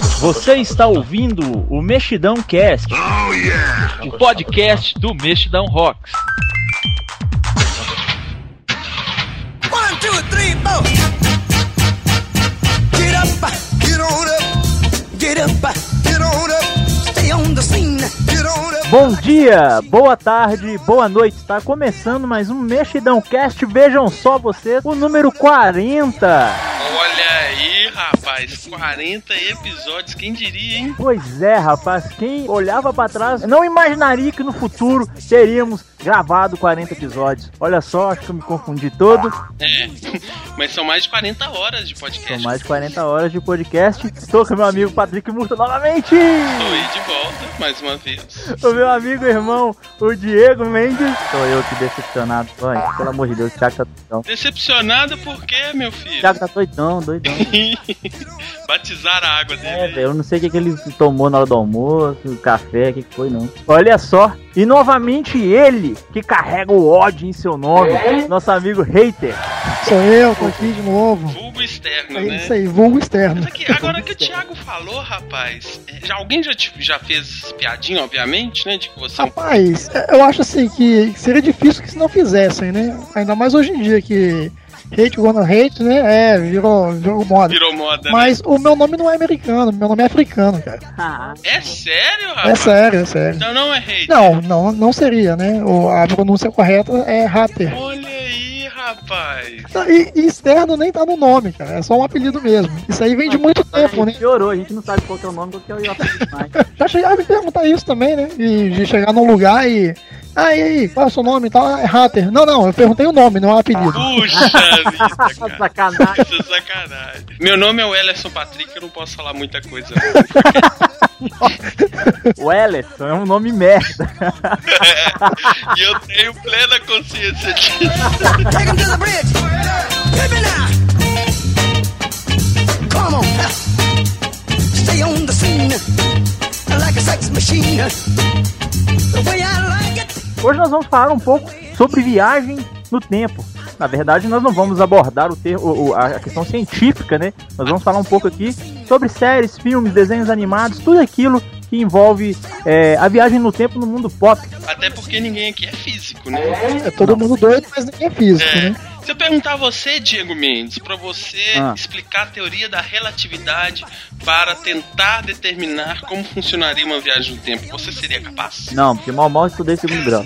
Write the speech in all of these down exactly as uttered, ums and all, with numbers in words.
Você está ouvindo o Mexidão Cast, oh, yeah. o podcast do Mexidão Rocks. One, two, three, four. Get up, get on up, get up, get on up, stay on the scene, get on up. Bom dia, boa tarde, boa noite. Está começando mais um Mexidão Cast. Vejam só vocês, o número quarenta. Olha aí, rapaz, quarenta episódios, quem diria, hein? Pois é, rapaz, quem olhava pra trás não imaginaria que no futuro teríamos gravado quarenta episódios. Olha só, acho que eu me confundi todo. É, mas são mais de quarenta horas de podcast. São mais de quarenta horas de podcast. Estou com meu amigo Patrick Murta novamente. Estou aí de volta, mais uma vez. O meu amigo e irmão, o Diego Mendes. Sou eu aqui decepcionado. Ai, pelo amor de Deus, o Thiago tá doidão. Decepcionado por quê, meu filho? O Thiago tá doidão, doidão. Batizaram a água dele. É, velho, eu não sei o que, que ele tomou na hora do almoço, o café, o que, que foi, não. Olha só, e novamente ele, que carrega o ódio em seu nome, nosso amigo Hater. Sou eu, tô aqui de novo. Vulgo externo, é né? Isso aí, vulgo externo. Mas aqui, agora que o Thiago falou, rapaz, já, alguém já, tipo, já fez piadinha, obviamente, né? De que você... Rapaz, eu acho assim que seria difícil que se não fizessem, né? Ainda mais hoje em dia que... Hate gonna hate, né? É, virou, virou moda. Virou moda, Mas né? o meu nome não é americano, meu nome é africano, cara. É sério, É rapaz? sério, é sério. Então não é hate. Não, não, não seria, né? O, a pronúncia correta é hater. Olha aí, rapaz. E, e externo nem tá no nome, cara. É só um apelido mesmo. Isso aí vem de muito tempo, né? Piorou, a gente não sabe qual que é o nome, qual que é o apelido mais. Já chegaram a me perguntar isso também, né? E de chegar num lugar e... Ah, e aí, qual é o seu nome e tal? É Hater. Não, não, eu perguntei o nome, não é o apelido. Puxa vida, cara. Sacanagem. Isso é sacanagem. Meu nome é o Ellerson Patrick, eu não posso falar muita coisa. O Ellerson é um nome merda. É, e eu tenho plena consciência disso. Take him to the bridge. Hit me now. Come on. Stay on the scene like a sex machine. The way I like it. Hoje nós vamos falar um pouco sobre viagem no tempo. Na verdade, nós não vamos abordar o termo, o, a questão científica, né? Nós vamos falar um pouco aqui sobre séries, filmes, desenhos animados, tudo aquilo que envolve é, a viagem no tempo no mundo pop. Até porque ninguém aqui é físico, né? É todo mundo doido, mas ninguém é físico, É. né? Se eu perguntar a você, Diego Mendes, pra você Ah. explicar a teoria da relatividade para tentar determinar como funcionaria uma viagem no tempo, você seria capaz? Não, porque mal mal estudei segundo grau.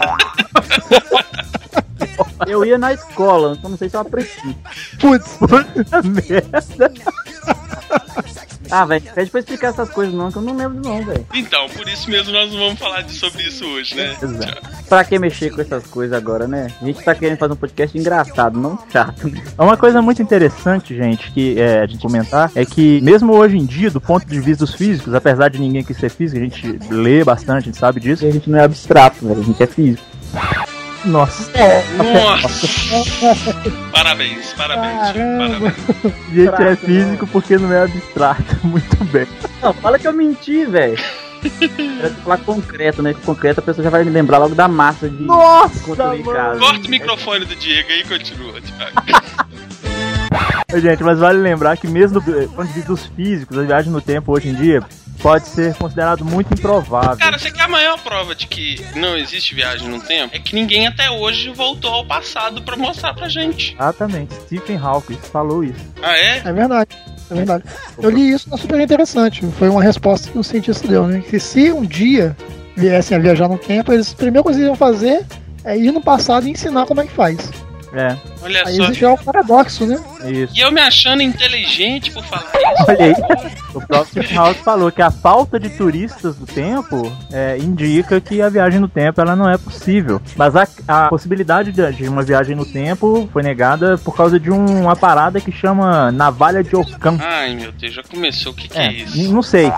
Eu ia na escola, então não sei se eu aprecio. Putz, Puta merda. Ah, velho, pede pra explicar essas coisas não, que eu não lembro não, velho. Então, por isso mesmo nós não vamos falar de- sobre isso hoje, né? Exato. Pra que mexer com essas coisas agora, né? A gente tá querendo fazer um podcast engraçado, não chato. É uma coisa muito interessante, gente, que é, a gente comentar, é que mesmo hoje em dia, do ponto de vista dos físicos, apesar de ninguém aqui ser físico, a gente lê bastante, a gente sabe disso, e a gente não é abstrato, velho, a gente é físico. Nossa. Nossa! Parabéns, parabéns, Caramba. parabéns. A gente é físico porque não é abstrato. Muito bem. Não, fala que eu menti, velho. Era falar concreto, né? Concreto a pessoa já vai me lembrar logo da massa de Nossa, construir mano. casa. Corta o microfone do Diego aí e continua, Thiago. Gente, mas vale lembrar que mesmo do ponto de vista dos físicos, a viagem no tempo hoje em dia pode ser considerado muito improvável. Cara, você quer a maior prova de que não existe viagem no tempo? É que ninguém até hoje voltou ao passado pra mostrar pra gente. Exatamente. Stephen Hawking falou isso. Ah, é? É verdade, é verdade. Eu li isso na Super Interessante. Foi uma resposta que o cientista deu, né? Que se um dia viessem a viajar no tempo, eles, a primeira coisa que iam fazer é ir no passado e ensinar como é que faz. É, Olha Aí só. existe já o paradoxo, né? isso. E eu me achando inteligente por falar isso. Olha aí, o próprio Stephen Hawking falou que a falta de turistas do tempo é, indica que a viagem no tempo ela não é possível. Mas a, a possibilidade de, de uma viagem no tempo foi negada por causa de um, uma parada que chama navalha de Ockham. Ai, meu Deus, já começou. O que, que é, É, isso? não sei.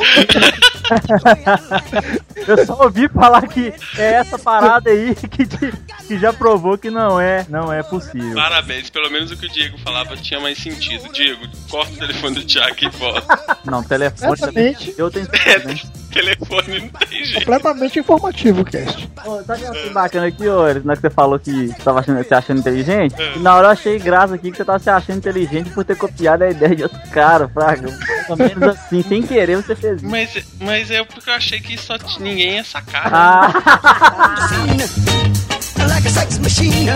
Eu só ouvi falar que é essa parada aí que, de- que já provou que não é, não é possível. Parabéns, pelo menos o que o Diego falava tinha mais sentido. Diego, corta o telefone do Thiago e volta. Não, telefone também. Exatamente. Eu tenho É, telefone não tem jeito. Completamente informativo o cast. Ô, sabe uma coisa bacana aqui, ô, na que você falou que você tava achando, se achando inteligente? E na hora eu achei graça aqui que você tava se achando inteligente por ter copiado a ideia de outro cara, fraga. Mais ou menos assim, sem querer você fez isso. Mas, mas é porque eu achei que só t- ninguém ia sacar. Ah, Like a sex machine.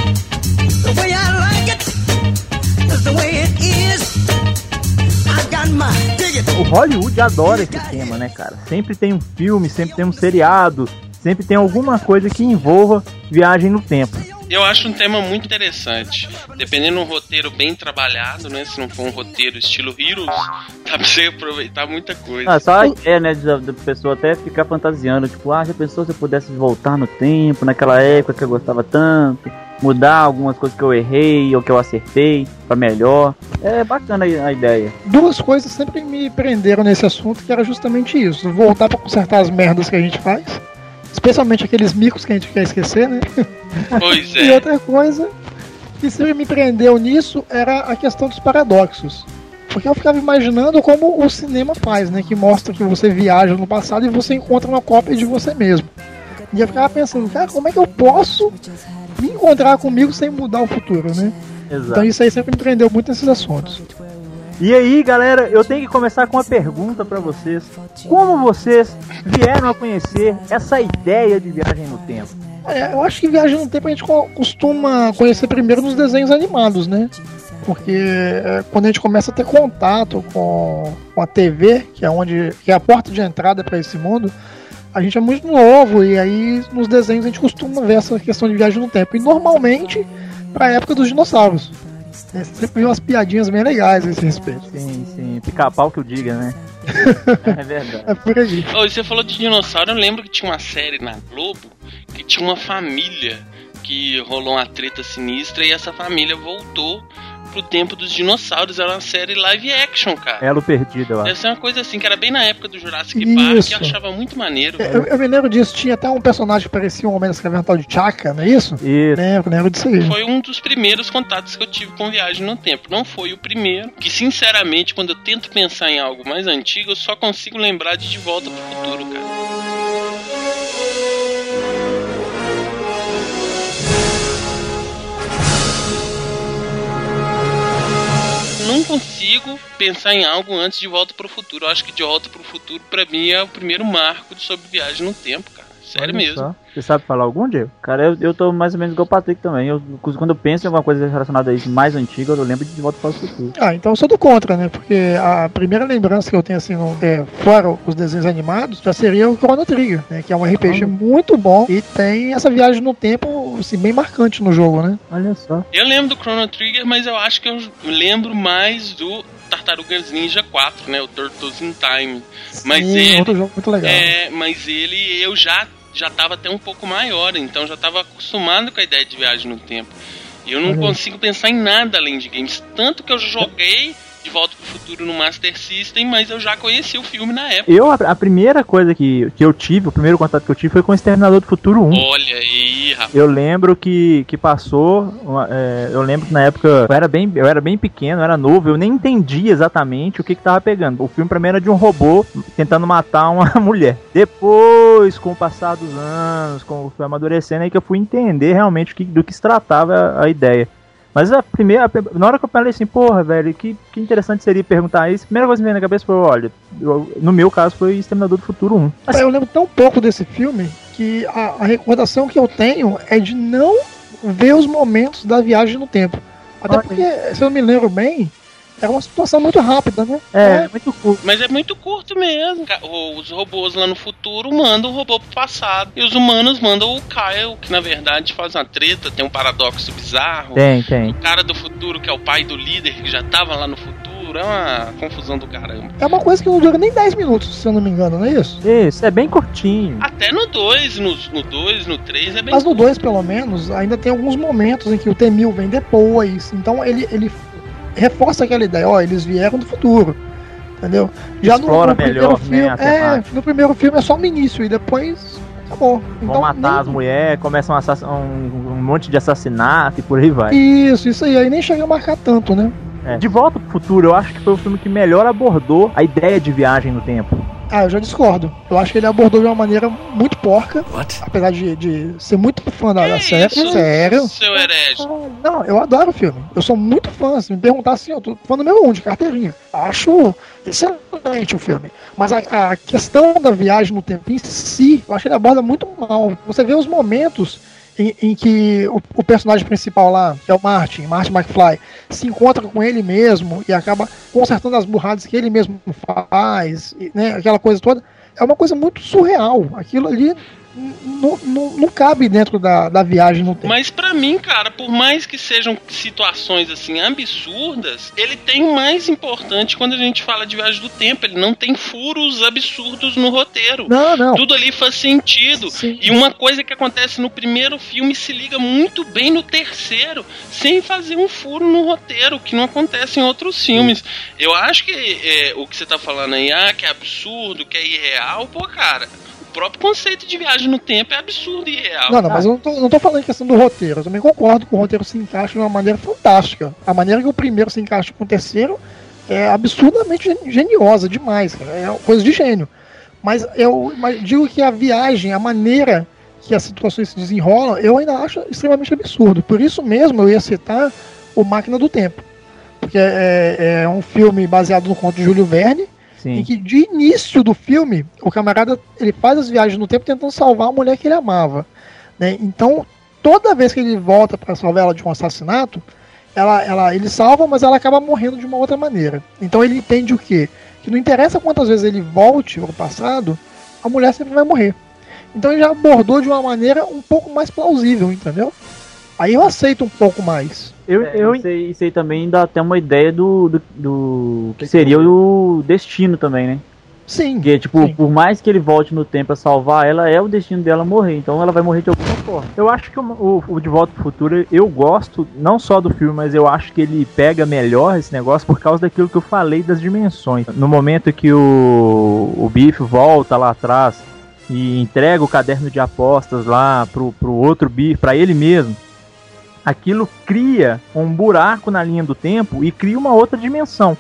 The way I like it is the way it is. I got my ticket. o Hollywood adora esse tema, né, cara? Sempre tem um filme, sempre tem um seriado, sempre tem alguma coisa que envolva viagem no tempo. Eu acho um tema muito interessante. Dependendo de um roteiro bem trabalhado, né? Se não for um roteiro estilo Heroes, dá pra você aproveitar muita coisa. Ah, só a ideia, né, da da pessoa até ficar fantasiando, tipo, ah, já pensou se eu pudesse voltar no tempo, naquela época que eu gostava tanto, mudar algumas coisas que eu errei ou que eu acertei pra melhor. É bacana a a ideia. Duas coisas sempre me prenderam nesse assunto, que era justamente isso. Voltar pra consertar as merdas que a gente faz. Especialmente aqueles micos que a gente quer esquecer, né? Pois E é. outra coisa que sempre me prendeu nisso era a questão dos paradoxos. Porque eu ficava imaginando como o cinema faz, né? Que mostra que você viaja no passado e você encontra uma cópia de você mesmo. E eu ficava pensando, cara, como é que eu posso me encontrar comigo sem mudar o futuro, né? Então Exato. isso aí sempre me prendeu muito nesses assuntos. E aí, galera, eu tenho que começar com uma pergunta pra vocês. Como vocês vieram a conhecer essa ideia de viagem no tempo? É, eu acho que viagem no tempo a gente co- costuma conhecer primeiro nos desenhos animados, né? Porque é, quando a gente começa a ter contato com, com a T V, que é, onde, que é a porta de entrada para esse mundo, a gente é muito novo e aí nos desenhos a gente costuma ver essa questão de viagem no tempo. E normalmente para a época dos dinossauros. É, você sempre viu umas piadinhas bem legais a esse respeito. Sim, sim, pica-pau que eu diga, né? É verdade. É por aí. Oh, e você falou de dinossauro, eu lembro que tinha uma série na Globo que tinha uma família que rolou uma treta sinistra e essa família voltou pro tempo dos dinossauros. Era uma série live action, cara. Elo perdido, eu acho. Deve ser uma coisa assim, que era bem na época do Jurassic Isso. Park, que eu achava muito maneiro. É, Eu, eu me lembro disso, tinha até um personagem que parecia um homem das cavernas tal de Chaka, não é isso? Isso. Lembro, lembro disso aí. Foi um dos primeiros contatos que eu tive com viagem no tempo. Não foi o primeiro, que sinceramente, quando eu tento pensar em algo mais antigo, eu só consigo lembrar de De Volta pro Futuro, cara. Não consigo pensar em algo antes de Volta pro Futuro. Eu acho que De Volta pro Futuro, pra mim, é o primeiro marco sobre viagem no tempo, cara. Sério Olha mesmo. só. Você sabe falar algum, Diego? Cara, eu, eu tô mais ou menos igual o Patrick também. Eu, quando eu penso em alguma coisa relacionada a isso mais antiga, eu lembro de De Volta para o Futuro. Ah, então eu sou do contra, né? Porque a primeira lembrança que eu tenho, assim, no, é, fora os desenhos animados, já seria o Chrono Trigger, né? Que é um R P G muito bom e tem essa viagem no tempo, assim, bem marcante no jogo, né? Olha só. Eu lembro do Chrono Trigger, mas eu acho que eu lembro mais do Tartarugas Ninja quatro, né? O Turtles in Time. Mas Sim, ele, outro jogo muito legal. é, mas ele eu já já tava até um pouco maior, então já tava acostumado com a ideia de viagem no tempo. E eu não Olha aí. consigo pensar em nada além de games, tanto que eu joguei De Volta pro Futuro no Master System, mas eu já conheci o filme na época. Eu, a, a primeira coisa que, que eu tive, o primeiro contato que eu tive foi com o Exterminador do Futuro um. Olha aí, rapaz. Eu lembro que, que passou, uma, é, eu lembro que na época eu era, bem, eu era bem pequeno, eu era novo, eu nem entendia exatamente o que que tava pegando. O filme pra mim era de um robô tentando matar uma mulher. Depois, com o passar dos anos, com o filme amadurecendo, aí que eu fui entender realmente o que, do que se tratava a, a ideia. Mas a primeira, a, na hora que eu falei assim, porra, velho, que, que interessante seria perguntar isso, a primeira coisa que me veio na cabeça foi, olha, eu, no meu caso foi Exterminador do Futuro um. Eu lembro tão pouco desse filme que a, a recordação que eu tenho é de não ver os momentos da viagem no tempo. Até Olha. porque, se eu me lembro bem, era uma situação muito rápida, né? É, muito curto. Mas é muito curto mesmo. Ca- Os robôs lá no futuro mandam o robô pro passado. E os humanos mandam o Kyle, que na verdade faz uma treta, tem um paradoxo bizarro. Tem, tem. O cara do futuro, que é o pai do líder, que já tava lá no futuro. É uma confusão do caramba. É uma coisa que não dura nem dez minutos, se eu não me engano, não é isso? Isso, é bem curtinho. Até no dois, no dois, no três é bem Mas no curto. dois, pelo menos, ainda tem alguns momentos em que o T mil vem depois. Então ele, ele reforça aquela ideia, ó, eles vieram do futuro. Entendeu? Já no, Explora no primeiro melhor, filme, né, a é, temática. no primeiro filme é só no início e depois acabou. Vão Então, matar nem- as mulheres, começam a assass- um, um monte de assassinato e por aí vai. Isso, isso aí, aí nem chega a marcar tanto, né? É. De Volta pro Futuro, eu acho que foi o filme que melhor abordou a ideia de viagem no tempo. Ah, eu já discordo. Eu acho que ele abordou de uma maneira muito porca. What? Apesar de, de ser muito fã da, da série. Isso, sério. Seu herege. Ah, não, eu adoro o filme. Eu sou muito fã. Se me perguntar assim, eu tô fã número um de carteirinha. Acho excelente o filme. Mas a, a questão da viagem no tempo em si, eu acho que ele aborda muito mal. Você vê os momentos Em, em que o, o personagem principal lá, que é o Martin, Martin McFly, se encontra com ele mesmo e acaba consertando as burradas que ele mesmo faz, e, né, aquela coisa toda, é uma coisa muito surreal. Aquilo ali não cabe dentro da, da viagem no tempo. Mas pra mim, cara, por mais que sejam situações assim absurdas, ele tem o mais importante quando a gente fala de viagem do tempo. Ele não tem furos absurdos no roteiro. Não, não. Tudo ali faz sentido. Sim. E uma coisa que acontece no primeiro filme se liga muito bem no terceiro, sem fazer um furo no roteiro, que não acontece em outros filmes. Eu acho que é, o que você tá falando aí, ah, que é absurdo, que é irreal, pô, cara, o próprio conceito de viagem no tempo é absurdo e irreal. Não, não, mas eu não tô, não tô falando em questão do roteiro. Eu também concordo que o roteiro se encaixa de uma maneira fantástica. A maneira que o primeiro se encaixa com o terceiro é absurdamente geniosa demais, cara. É coisa de gênio. Mas eu digo que a viagem, a maneira que as situações se desenrolam, eu ainda acho extremamente absurdo. Por isso mesmo eu ia citar o Máquina do Tempo. Porque é, é um filme baseado no conto de Júlio Verne. Sim. Em que de início do filme o camarada ele faz as viagens no tempo tentando salvar a mulher que ele amava, né? Então toda vez que ele volta para salvar ela de um assassinato, ela, ela, ele salva, mas ela acaba morrendo de uma outra maneira. Então ele entende o quê? Que não interessa quantas vezes ele volte ao passado, a mulher sempre vai morrer. Então ele já abordou de uma maneira um pouco mais plausível, entendeu? Aí eu aceito um pouco mais. Eu, é, eu... Isso, aí, isso aí também dá até uma ideia do, do, do que seria o destino também, né? Sim. Porque, tipo, sim. por mais que ele volte no tempo a salvar ela, é o destino dela morrer. Então ela vai morrer de alguma forma. Eu acho que o, o, o De Volta pro Futuro, eu gosto não só do filme, mas eu acho que ele pega melhor esse negócio por causa daquilo que eu falei das dimensões. No momento que o, o Biff volta lá atrás e entrega o caderno de apostas lá pro, pro outro Biff, pra ele mesmo, aquilo cria um buraco na linha do tempo e cria uma outra dimensão.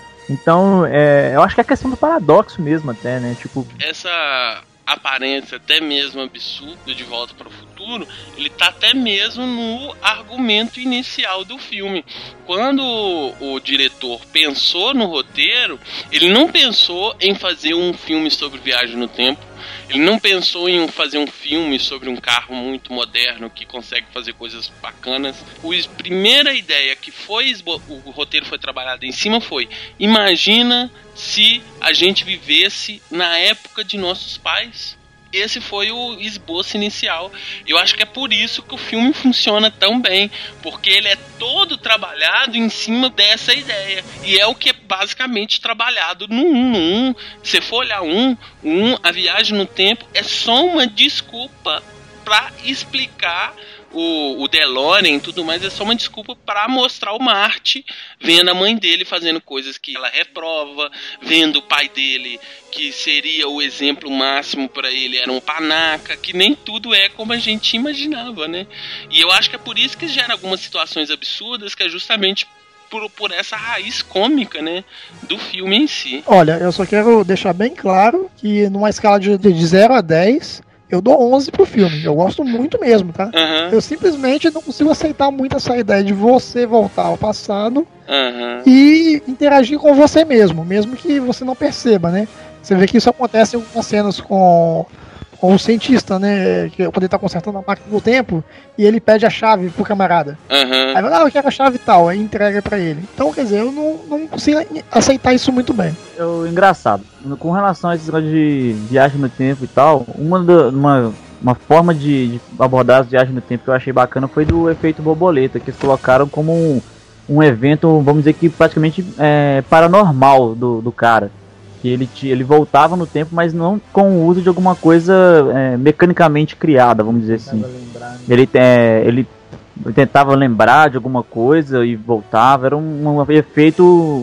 Então, é, eu acho que é questão do paradoxo mesmo até, né? Tipo... Essa aparência até mesmo absurda de Volta para o Futuro, ele tá até mesmo no argumento inicial do filme. Quando o, o diretor pensou no roteiro, ele não pensou em fazer um filme sobre viagem no tempo. Ele não pensou em fazer um filme sobre um carro muito moderno que consegue fazer coisas bacanas. A primeira ideia que foi o roteiro foi trabalhado em cima foi: imagina se a gente vivesse na época de nossos pais. Esse foi o esboço inicial. Eu acho que é por isso que o filme funciona tão bem, porque ele é todo trabalhado em cima dessa ideia. E é o que é basicamente trabalhado no um. No um. Se você for olhar um, um, a viagem no tempo é só uma desculpa para explicar o, o DeLorean e tudo mais, é só uma desculpa para mostrar o Marty vendo a mãe dele fazendo coisas que ela reprova, vendo o pai dele que seria o exemplo máximo para ele, era um panaca, que nem tudo é como a gente imaginava, né? E eu acho que é por isso que gera algumas situações absurdas, que é justamente por, por essa raiz cômica, né, do filme em si. Olha, eu só quero deixar bem claro que numa escala de, de zero a dez, eu dou onze pro filme. Eu gosto muito mesmo, tá? Uhum. Eu simplesmente não consigo aceitar muito essa ideia de você voltar ao passado uhum. e interagir com você mesmo, mesmo que você não perceba, né? Você vê que isso acontece em algumas cenas com, com o cientista, né? Que quando ele tá consertando a máquina do tempo e ele pede a chave pro camarada. Uhum. Aí vai, ah, eu quero a chave e tal, aí entrega pra ele. Então, quer dizer, eu não, não consigo aceitar isso muito bem. É engraçado. Com relação a esse negócio de viagem no tempo e tal, uma, da, uma, uma forma de, de abordar as viagens no tempo que eu achei bacana foi do efeito borboleta, que eles colocaram como um, um evento, vamos dizer que praticamente é, paranormal do, do cara. Que ele, ele voltava no tempo, mas não com o uso de alguma coisa é, mecanicamente criada, vamos dizer assim. Ele, é, ele tentava lembrar de alguma coisa e voltava, era um, um efeito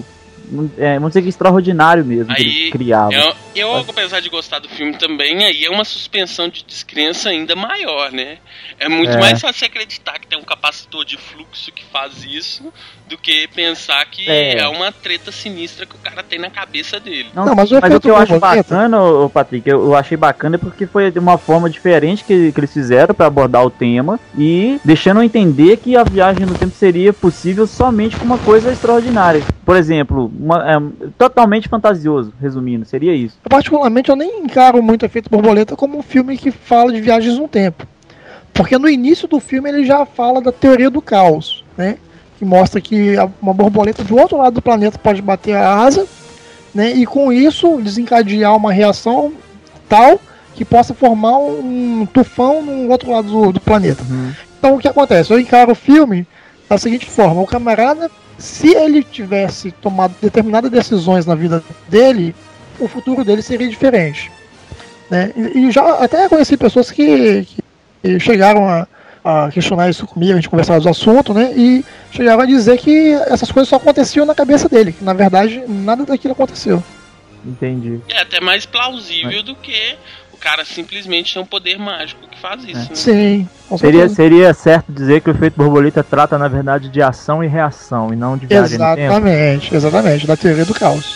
é, vamos dizer que extraordinário mesmo que Aí, ele criava. Eu, eu, apesar de gostar do filme também, aí é uma suspensão de descrença ainda maior, né? É muito É. mais fácil acreditar que tem um capacitor de fluxo que faz isso do que pensar que É. é, uma treta sinistra que o cara tem na cabeça dele. Não, Não, mas mas, o o efeito que eu acho borboleta- bacana, ô, Patrick, eu, eu achei bacana porque foi de uma forma diferente que, que eles fizeram pra abordar o tema e deixando entender que a viagem no tempo seria possível somente com uma coisa extraordinária. Por exemplo, uma, é, totalmente fantasioso, resumindo, seria isso. Eu, particularmente, eu nem encaro muito Efeito Borboleta como um filme que fala de viagens no tempo. Porque no início do filme ele já fala da teoria do caos, né? Que mostra que a- uma borboleta do outro lado do planeta pode bater a asa, né? E com isso desencadear uma reação tal que possa formar um tufão no outro lado do, do planeta. Então o que acontece? Eu encaro o filme da seguinte forma: o camarada, se ele tivesse tomado determinadas decisões na vida dele, o futuro dele seria diferente, né? E, e já até conheci pessoas que, que chegaram a, a questionar isso comigo, a gente conversava do assunto, né? E chegaram a dizer que essas coisas só aconteciam na cabeça dele, que na verdade nada daquilo aconteceu. Entendi. É até mais plausível do que o cara simplesmente ter um poder mágico que faz isso. Né? Sim, com Seria, certeza. seria certo dizer que o efeito borboleta trata, na verdade, de ação e reação, e não de viagem no tempo. Exatamente, exatamente, da teoria do caos.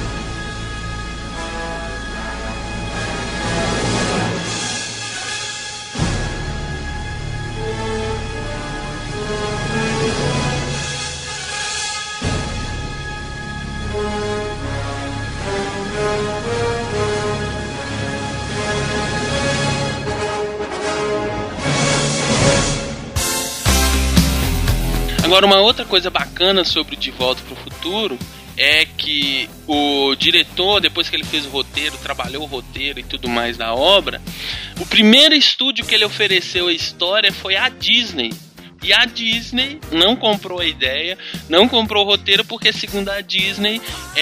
Agora, uma outra coisa bacana sobre De Volta para o Futuro é que o diretor, depois que ele fez o roteiro, trabalhou o roteiro e tudo mais da obra, o primeiro estúdio que ele ofereceu a história foi a Disney. E a Disney não comprou a ideia, não comprou o roteiro, porque segundo a Disney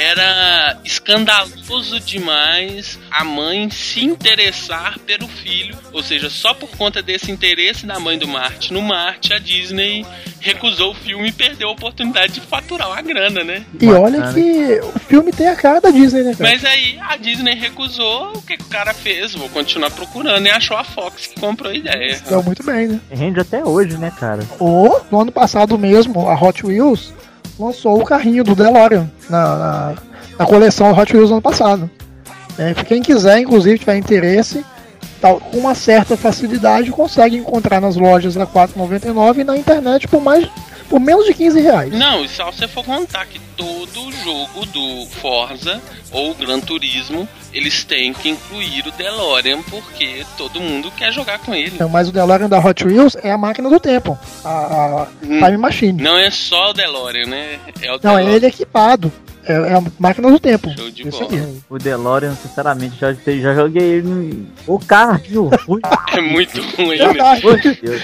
era escandaloso demais a mãe se interessar pelo filho. Ou seja, só por conta desse interesse da mãe do Marty no Marty, a Disney recusou o filme e perdeu a oportunidade de faturar uma grana, né? E olha que o filme tem a cara da Disney, né, cara? Mas aí a Disney recusou, o que, que o cara fez? Vou continuar procurando, e achou a Fox que comprou a ideia. Deu muito bem, né? Rende até hoje, né, cara? Ou, no ano passado mesmo, a Hot Wheels lançou o carrinho do DeLorean na, na, na coleção Hot Wheels do ano passado. É, quem quiser, inclusive, tiver interesse, tal, com uma certa facilidade, consegue encontrar nas lojas a quatro reais e noventa e nove centavos e na internet por, mais, por menos de quinze reais. Não, e só você for contar que todo jogo do Forza ou Gran Turismo, eles têm que incluir o DeLorean, porque todo mundo quer jogar com ele. Então, mas o DeLorean da Hot Wheels é a máquina do tempo, a, a Hum. Time Machine. Não é só o DeLorean, né? É o Não, é DeLorean. ele equipado. É, é a máquina do tempo. Show de Isso bola. aí. O DeLorean, sinceramente, já, já joguei ele no... O carro, ruim. É muito ruim, Eu né? acho. Meu Deus.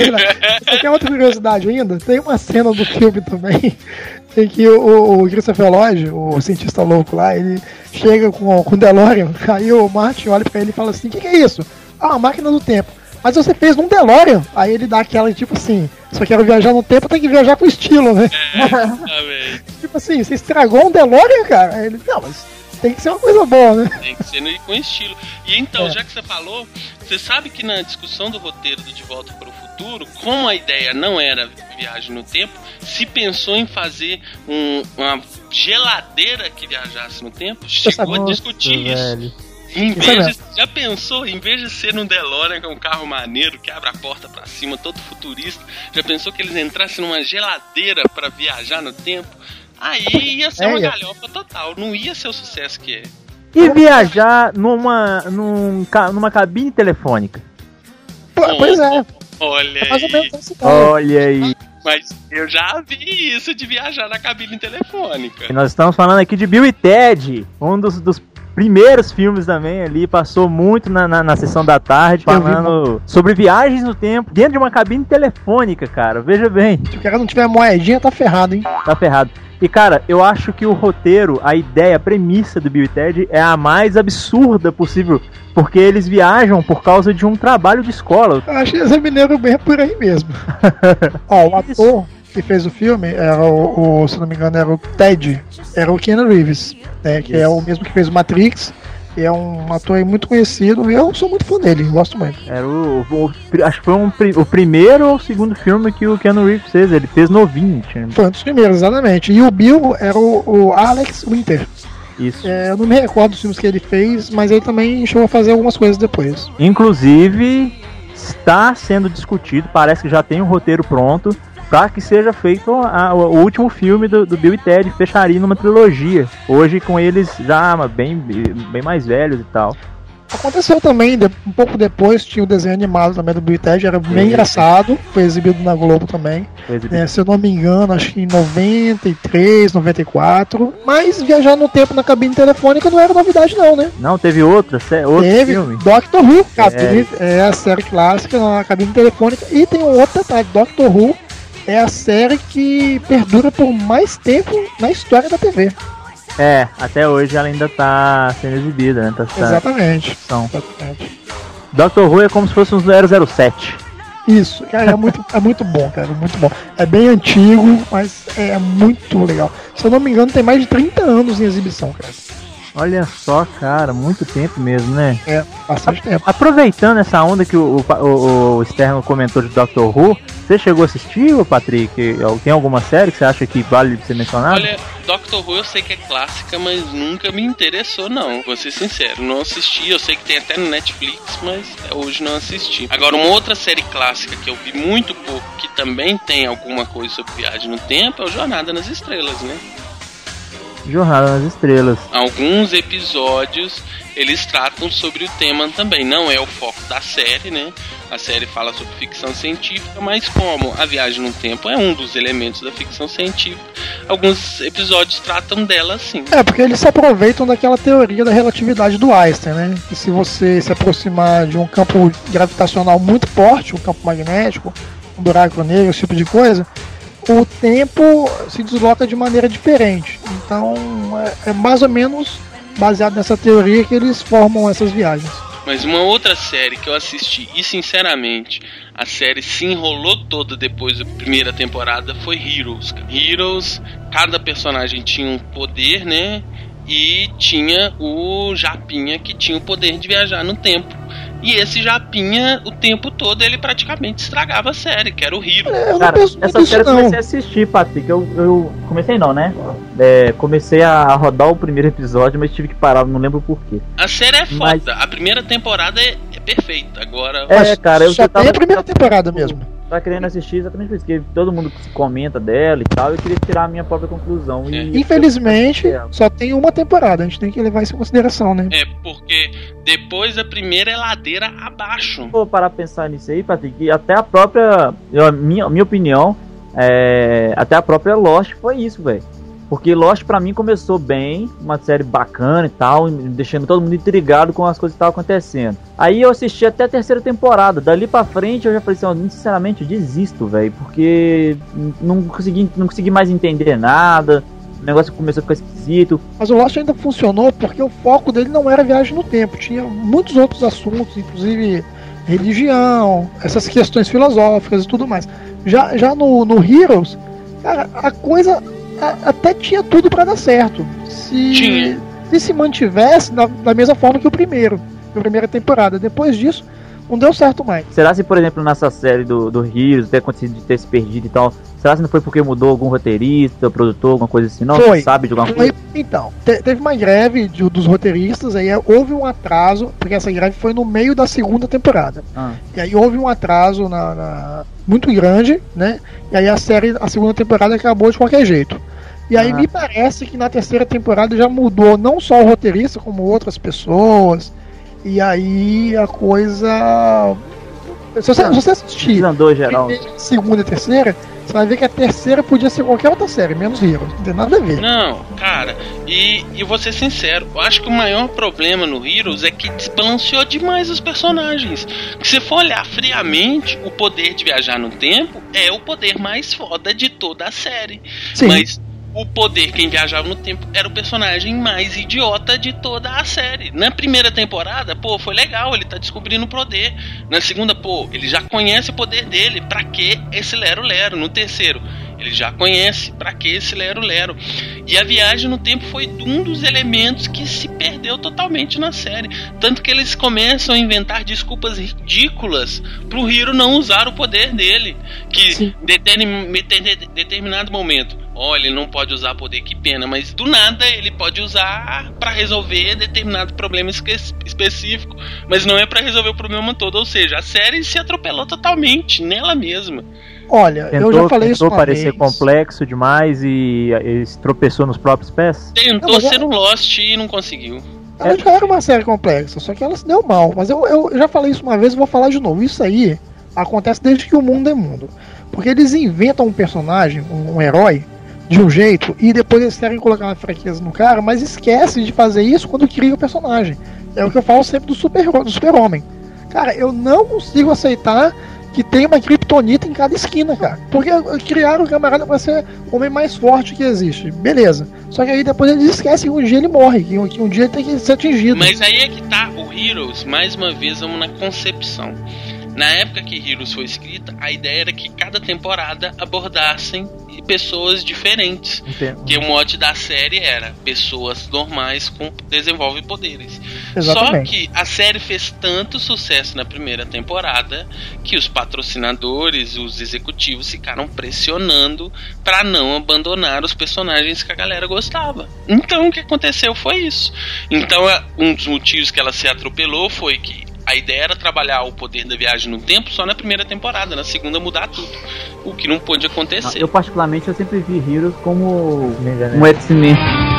Você quer outra curiosidade ainda? Tem uma cena do filme também em que o, o Christopher Lloyd, o cientista louco lá, ele chega com, com o DeLorean, aí o Martin olha pra ele e fala assim: o que, que é isso? Ah, a máquina do tempo. Mas você fez num DeLorean. Aí ele dá aquela tipo assim: se eu quero viajar no tempo, tem que viajar com estilo, né? Exatamente. Tipo assim, você estragou um DeLorean, cara? Aí ele: não, mas tem que ser uma coisa boa, né? Tem que ser no- com estilo. E então, É. já que você falou, você sabe que na discussão do roteiro do De Volta para o Futuro, como a ideia não era viagem no tempo, se pensou em fazer um- uma geladeira que viajasse no tempo, chegou a Nossa, discutir isso. Velho. Em Isso é vez de, já pensou, em vez de ser num DeLorean, que é um carro maneiro, que abre a porta pra cima, todo futurista, já pensou que eles entrassem numa geladeira pra viajar no tempo? Aí ia ser É, uma ia. galhofa total, não ia ser o sucesso que é. E viajar numa, num, ca- numa cabine telefônica. Pô, pois é, Olha é mais ou aí, menos esse cara. Olha aí. mas eu já vi isso de viajar na cabine telefônica. E nós estamos falando aqui de Bill e Ted, um dos, dos primeiros filmes também ali, passou muito na, na, na sessão da tarde, Eu vi falando sobre viagens no tempo, dentro de uma cabine telefônica, cara, veja bem, Se o cara não tiver moedinha, tá ferrado, hein? tá ferrado. E cara, eu acho que o roteiro, a ideia, a premissa do Bill e Ted é a mais absurda possível, porque eles viajam por causa de um trabalho de escola. Eu acho que esse mineiro bem é por aí mesmo. Ó, o Isso. ator que fez o filme era o, o, se não me engano, era o Ted, era o Keanu Reeves, né, que Isso. é o mesmo que fez o Matrix, e é um ator aí muito conhecido, e eu sou muito fã dele, gosto muito. Era o, o, o acho que foi um, o primeiro ou o segundo filme que o Keanu Reeves fez, ele fez novinho. Tinha... Foi um dos primeiros, exatamente, e o Bill era o, o Alex Winter. Isso. É, eu não me recordo dos filmes que ele fez, mas ele também chegou a fazer algumas coisas depois. Inclusive, está sendo discutido, parece que já tem um roteiro pronto, para que seja feito a, o último filme do, do Bill e Ted, fecharia numa trilogia. Hoje com eles já bem, bem mais velhos e tal. Aconteceu também, um pouco depois, tinha o desenho animado também do Bill e Ted, era bem é. engraçado, foi exibido na Globo também. É, se eu não me engano, acho que em noventa e três, noventa e quatro, mas viajar no tempo na cabine telefônica não era novidade não, né? Não, teve outra, outro teve filme. Doctor Who, cabine, é. é a série clássica na cabine telefônica, e tem um outro detalhe, Doctor Who é a série que perdura por mais tempo na história da T V. É, até hoje ela ainda tá sendo exibida, né? Tá, Exatamente. Tá, Exatamente. Doctor Who é como se fosse um zero zero sete. Isso, cara, é muito, é muito bom, cara, muito bom. É bem antigo, mas é muito legal. Se eu não me engano, tem mais de trinta anos em exibição, cara. Olha só, cara, muito tempo mesmo, né? É, bastante tempo. Aproveitando essa onda que o, o, o Sterno comentou de Doctor Who, você chegou a assistir, Patrick? Tem alguma série que você acha que vale ser mencionada? Olha, Doctor Who eu sei que é clássica, mas nunca me interessou não, vou ser sincero, não assisti, eu sei que tem até no Netflix, mas hoje não assisti. Agora, uma outra série clássica que eu vi muito pouco, que também tem alguma coisa sobre viagem no tempo, é o Jornada nas Estrelas, né? Jornada nas Estrelas. Alguns episódios eles tratam sobre o tema também. Não é o foco da série, né? A série fala sobre ficção científica, mas como a viagem no tempo é um dos elementos da ficção científica, alguns episódios tratam dela sim. É, porque eles se aproveitam daquela teoria da relatividade do Einstein, né? Que se você se aproximar de um campo gravitacional muito forte, um campo magnético, um buraco negro, esse tipo de coisa, o tempo se desloca de maneira diferente. Então é, é mais ou menos baseado nessa teoria que eles formam essas viagens. Mas uma outra série que eu assisti e sinceramente a série se enrolou toda depois da primeira temporada foi Heroes. Heroes, cada personagem tinha um poder, né? E tinha o Japinha que tinha o poder de viajar no tempo. E esse Japinha, o tempo todo, ele praticamente estragava a série, que era o Hiro. É, cara, essa série eu comecei a assistir, Patrick. Eu, eu comecei não, né? É, comecei a rodar o primeiro episódio, mas tive que parar, não lembro por quê. A série é foda. Mas... A primeira temporada é, é perfeita. Agora... É, mas cara, eu só tava... tem a primeira temporada mesmo. Tava querendo assistir exatamente por isso, porque todo mundo comenta dela e tal, eu queria tirar a minha própria conclusão. É. E infelizmente, só tem uma temporada, a gente tem que levar isso em consideração, né? É, porque depois da primeira é ladeira abaixo. Vou parar pra pensar nisso aí, Patrick, e até a própria, a minha, minha opinião, é, até a própria Lost foi isso, velho. Porque Lost pra mim começou bem, uma série bacana e tal, deixando todo mundo intrigado com as coisas que estavam acontecendo. Aí eu assisti até a terceira temporada, dali pra frente eu já falei assim, sinceramente eu desisto, velho, porque não consegui, não consegui mais entender nada, o negócio começou a ficar esquisito. Mas o Lost ainda funcionou porque o foco dele não era viagem no tempo, tinha muitos outros assuntos, inclusive religião, essas questões filosóficas e tudo mais. Já, já no, no Heroes, cara, a coisa... até tinha tudo pra dar certo se se, se mantivesse da, da mesma forma que o primeiro, a primeira temporada. Depois disso não deu certo mais. Será se, por exemplo, nessa série do, do Heroes ter acontecido de ter se perdido e tal, será se não foi porque mudou algum roteirista, produtor, alguma coisa assim? Não, foi. Sabe de alguma foi, coisa? Então, te, teve uma greve de, dos roteiristas, aí houve um atraso, porque essa greve foi no meio da segunda temporada. Ah. E aí houve um atraso na, na, muito grande, né? E aí a série, a segunda temporada acabou de qualquer jeito. E aí ah. me parece que na terceira temporada já mudou não só o roteirista, como outras pessoas. E aí a coisa... Se você, ah, se você assistir geral. segunda e terceira, você vai ver que a terceira podia ser qualquer outra série, menos Heroes. Não tem nada a ver. Não, cara, e, e vou ser sincero, eu acho que o maior problema no Heroes é que desbalanceou demais os personagens. Se você for olhar friamente, o poder de viajar no tempo é o poder mais foda de toda a série. Sim. Mas o poder, quem viajava no tempo, era o personagem mais idiota de toda a série. Na primeira temporada, pô, foi legal, ele tá descobrindo o poder. Na segunda, pô, ele já conhece o poder dele, pra que esse lero-lero? No terceiro, Ele já conhece pra que esse lero-lero. E a viagem no tempo foi um dos elementos que se perdeu totalmente na série. Tanto que eles começam a inventar desculpas ridículas pro Hiro não usar o poder dele. Que em determinado momento, olha, ele não pode usar poder, que pena, mas do nada ele pode usar pra resolver determinado problema espe- específico, mas não é pra resolver o problema todo. Ou seja, a série se atropelou totalmente nela mesma. Olha, tentou, eu já falei isso uma Tentou parecer vez. complexo demais e ele se tropeçou nos próprios pés. Tentou não, ser eu... um Lost e não conseguiu. Ela já era uma série complexa, só que ela se deu mal. Mas eu, eu já falei isso uma vez e vou falar de novo. Isso aí acontece desde que o mundo é mundo. Porque eles inventam um personagem, um, um herói, de um jeito, e depois eles querem colocar uma fraqueza no cara, mas esquecem de fazer isso quando criam o personagem. É o que eu falo sempre do super, do super-homem. Cara, eu não consigo aceitar que tem uma kryptonita em cada esquina, cara. Porque criaram o camarada pra ser o homem mais forte que existe. Beleza. Só que aí depois eles esquecem que um dia ele morre, que um, que um dia ele tem que ser atingido. Mas aí é que tá o Heroes, mais uma vez, vamos na concepção. Na época que Heroes foi escrita, a ideia era que cada temporada abordassem pessoas diferentes. Entendo. Que o mote da série era pessoas normais com desenvolvem poderes. Exatamente. Só que a série fez tanto sucesso na primeira temporada que os patrocinadores, os executivos ficaram pressionando para não abandonar os personagens que a galera gostava. Então o que aconteceu foi isso. Então um dos motivos que ela se atropelou foi que a ideia era trabalhar o poder da viagem no tempo só na primeira temporada, na segunda mudar tudo, o que não pôde acontecer. Eu particularmente eu sempre vi Heroes como Um X-Men.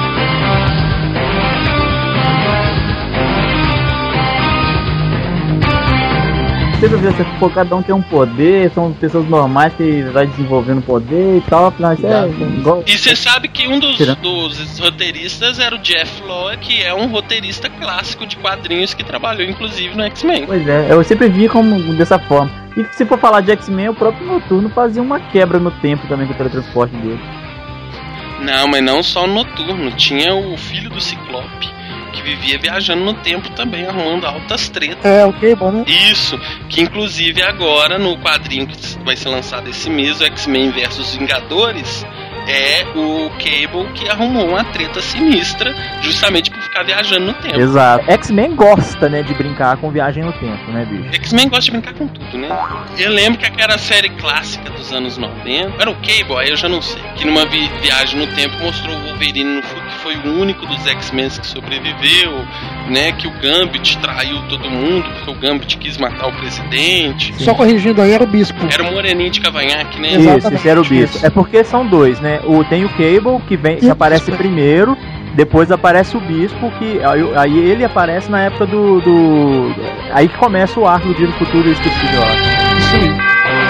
sempre vi assim, pô, cada um tem um poder, são pessoas normais que vai desenvolvendo poder e tal, mas é igual... E você sabe que um dos, dos roteiristas era o Jeff Lowe, que é um roteirista clássico de quadrinhos que trabalhou inclusive no X-Men. Pois é, eu sempre vi como dessa forma. E se for falar de X-Men, o próprio Noturno fazia uma quebra no tempo também com o teletransporte dele. Não, mas não só o Noturno, tinha o filho do Ciclope, que vivia viajando no tempo também, arrumando altas tretas. É, o Cable, né? Isso, que inclusive agora no quadrinho que vai ser lançado esse mês, o X-Men versus Vingadores, é o Cable que arrumou uma treta sinistra justamente por ficar viajando no tempo. Exato. X-Men gosta, né, de brincar com viagem no tempo, né, bicho? X-Men gosta de brincar com tudo, né? Eu lembro que aquela série clássica dos anos noventa, era o Cable, aí eu já não sei, que numa vi- viagem no tempo mostrou o Wolverine no futuro, que foi o único dos X-Men que sobreviveu, né, que o Gambit traiu todo mundo, porque o Gambit quis matar o presidente. Só corrigindo aí, era o Bispo. Era o Moreninho de Cavanhaque, né? Exatamente. Isso, esse era o bicho. Isso. É porque são dois, né? O, tem o Cable, que, vem, que Isso. aparece primeiro, depois aparece o Bispo, que aí, aí ele aparece na época do, do... Aí que começa o arco do Dia do Futuro, eu esqueci, eu acho. Isso aí.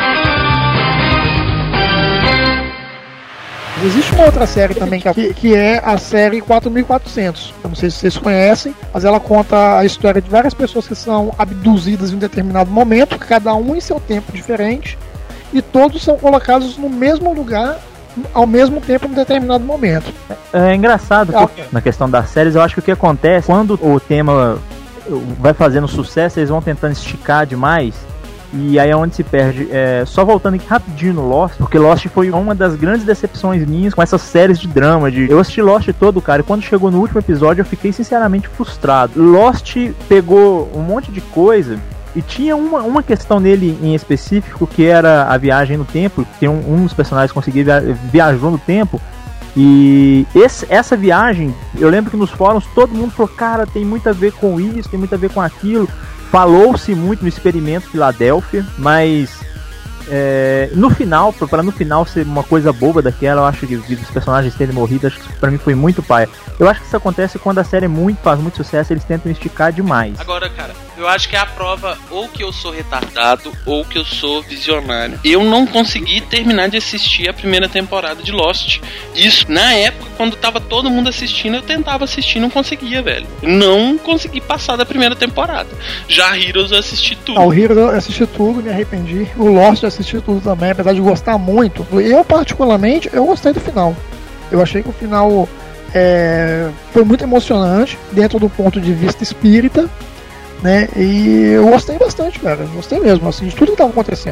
Existe uma outra série também que, que é a série quatro mil e quatrocentos. Eu não sei se vocês conhecem, mas ela conta a história de várias pessoas que são abduzidas em um determinado momento, cada um em seu tempo diferente, e todos são colocados no mesmo lugar ao mesmo tempo em um determinado momento. É engraçado, porque na questão das séries, eu acho que o que acontece, quando o tema vai fazendo sucesso, eles vão tentando esticar demais, e aí é onde se perde. É, só voltando aqui rapidinho no Lost, porque Lost foi uma das grandes decepções minhas com essas séries de drama. De... Eu assisti Lost todo, cara, e quando chegou no último episódio eu fiquei sinceramente frustrado. Lost pegou um monte de coisa, e tinha uma, uma questão nele em específico, que era a viagem no tempo. Tem um, um dos personagens que conseguiu via, viajou no tempo. E esse, essa viagem, eu lembro que nos fóruns todo mundo falou, cara, tem muito a ver com isso, tem muito a ver com aquilo. Falou-se muito no experimento Filadélfia, mas é, no final, para no final ser uma coisa boba daquela, eu acho que os personagens terem morrido, acho que pra mim foi muito paia. Eu acho que isso acontece quando a série é muito, faz muito sucesso, eles tentam esticar demais. Agora, cara, eu acho que é a prova ou que eu sou retardado ou que eu sou visionário. Eu não consegui terminar de assistir a primeira temporada de Lost. Isso, na época, quando tava todo mundo assistindo, eu tentava assistir e não conseguia, velho. Não consegui passar da primeira temporada. Já Heroes eu assisti tudo. Ah, o Heroes eu assisti tudo, me arrependi. O Lost eu assisti tudo também, apesar de gostar muito. Eu, particularmente, eu gostei do final. Eu achei que o final é, foi muito emocionante, dentro do ponto de vista espírita, né? E eu gostei bastante, cara. Gostei mesmo, assim, de tudo que tava acontecendo.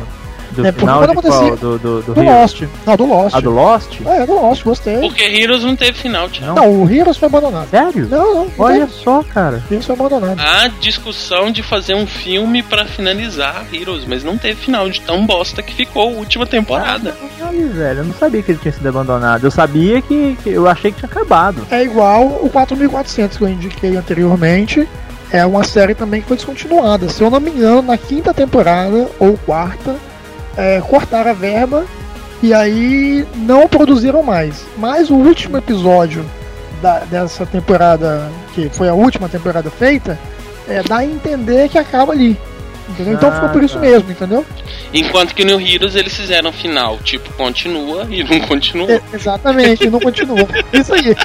Do É, porque final quando de acontecia- qual? Do, do, do Do Heroes? Lost. Não, do Lost. Ah, do Lost? É, do Lost, gostei. Porque Heroes não teve final, Thiago. Não, o Heroes foi abandonado. Sério? Não, não. Olha Olha. só, cara. O Heroes foi abandonado. Há discussão de fazer um filme pra finalizar Heroes, mas não teve final, de tão bosta que ficou a última temporada. Olha, velho, eu não sabia que ele tinha sido abandonado. Eu sabia que, que eu achei que tinha acabado. É igual o quatro mil e quatrocentos que eu indiquei anteriormente. É uma série também que foi descontinuada. Se eu não me engano, na quinta temporada ou quarta, é, cortaram a verba e aí não produziram mais. Mas o último episódio da- dessa temporada, que foi a última temporada feita, é, dá a entender que acaba ali. Entendeu? Então Ah, ficou por isso tá. mesmo, entendeu? Enquanto que no Heroes eles fizeram final, tipo, continua e não continua. É, exatamente, e não continua. Isso aí.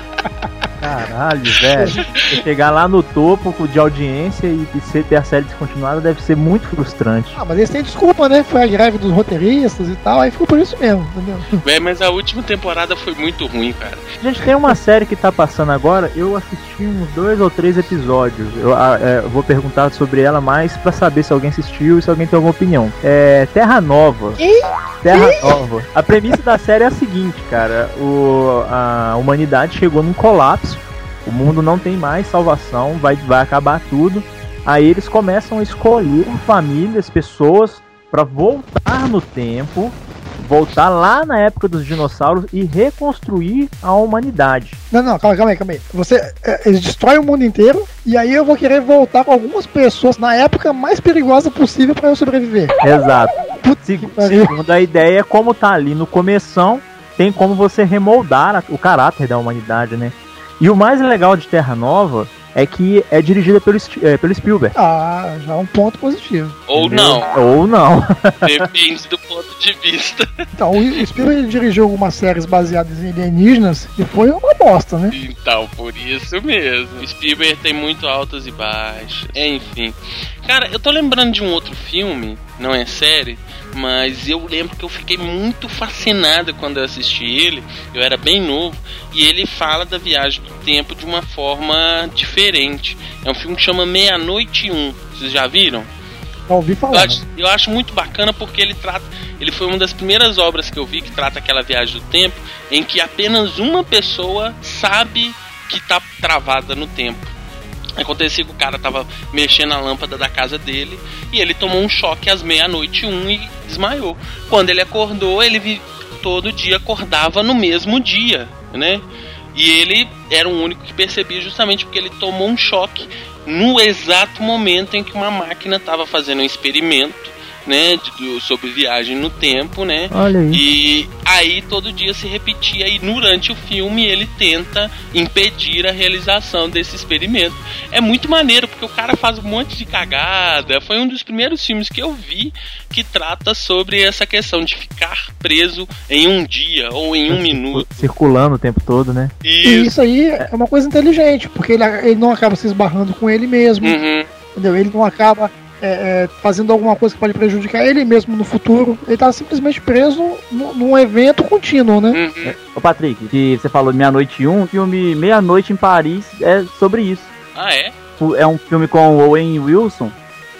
Caralho, velho. Você chegar lá no topo de audiência e, e você ter a série descontinuada deve ser muito frustrante. Ah, mas eles têm desculpa, né? Foi a greve dos roteiristas e tal, aí ficou por isso mesmo, entendeu? Véi, mas a última temporada foi muito ruim, cara. Gente, tem uma série que tá passando agora, eu assisti uns dois ou três episódios. Eu, ah, é, eu vou perguntar sobre ela mais pra saber se alguém assistiu e se alguém tem alguma opinião. É Terra Nova. Ih, Terra Nova. A premissa da série é a seguinte, cara. O, a humanidade chegou num colapso. O mundo não tem mais salvação, vai, vai acabar tudo. Aí eles começam a escolher famílias, pessoas, pra voltar no tempo, voltar lá na época dos dinossauros e reconstruir a humanidade. Não, não, calma, calma aí, calma aí. Você, é, eles destroem o mundo inteiro e aí eu vou querer voltar com algumas pessoas na época mais perigosa possível pra eu sobreviver. Exato. Putz, Se- que pariu. Segundo a ideia, como tá ali no começão, tem como você remoldar a- o caráter da humanidade, né? E o mais legal de Terra Nova é que é dirigida pelo, Sti- é, pelo Spielberg. Ah, já é um ponto positivo. Ou entendeu? não, Ou não. depende do ponto de vista. Então, o Spielberg dirigiu algumas séries baseadas em alienígenas e foi uma bosta, né? Então, por isso mesmo. Spielberg tem muito altos e baixos. Enfim. Cara, eu tô lembrando de um outro filme, não é série, mas eu lembro que eu fiquei muito fascinado quando eu assisti ele. Eu era bem novo. E ele fala da viagem do tempo de uma forma diferente. É um filme que chama Meia-Noite e Um. Vocês já viram? Já ouvi Eu falar. acho, eu acho muito bacana porque ele trata. Ele foi uma das primeiras obras que eu vi que trata aquela viagem do tempo em que apenas uma pessoa sabe que tá travada no tempo. Acontecia que o cara tava mexendo na lâmpada da casa dele e ele tomou um choque às meia-noite e um e desmaiou. Quando ele acordou, ele vi, todo dia acordava no mesmo dia, né? E ele era o único que percebia justamente porque ele tomou um choque no exato momento em que uma máquina estava fazendo um experimento, né, de, do, sobre viagem no tempo, né? Olha aí. E aí todo dia se repetia e durante o filme ele tenta impedir a realização desse experimento. É muito maneiro porque o cara faz um monte de cagada. Foi um dos primeiros filmes que eu vi que trata sobre essa questão de ficar preso em um dia ou em um minuto. Circulando o tempo todo, né? E Isso. isso aí é uma coisa inteligente, porque ele, ele não acaba se esbarrando com ele mesmo, Uhum. entendeu? Ele não acaba é, é, fazendo alguma coisa que pode prejudicar ele mesmo no futuro. Ele tá simplesmente preso no- num evento contínuo, né? Uhum. Ô Patrick, que você falou de Meia-Noite e Um, o filme Meia-Noite em Paris é sobre isso. Ah, é? É um filme com o Owen Wilson.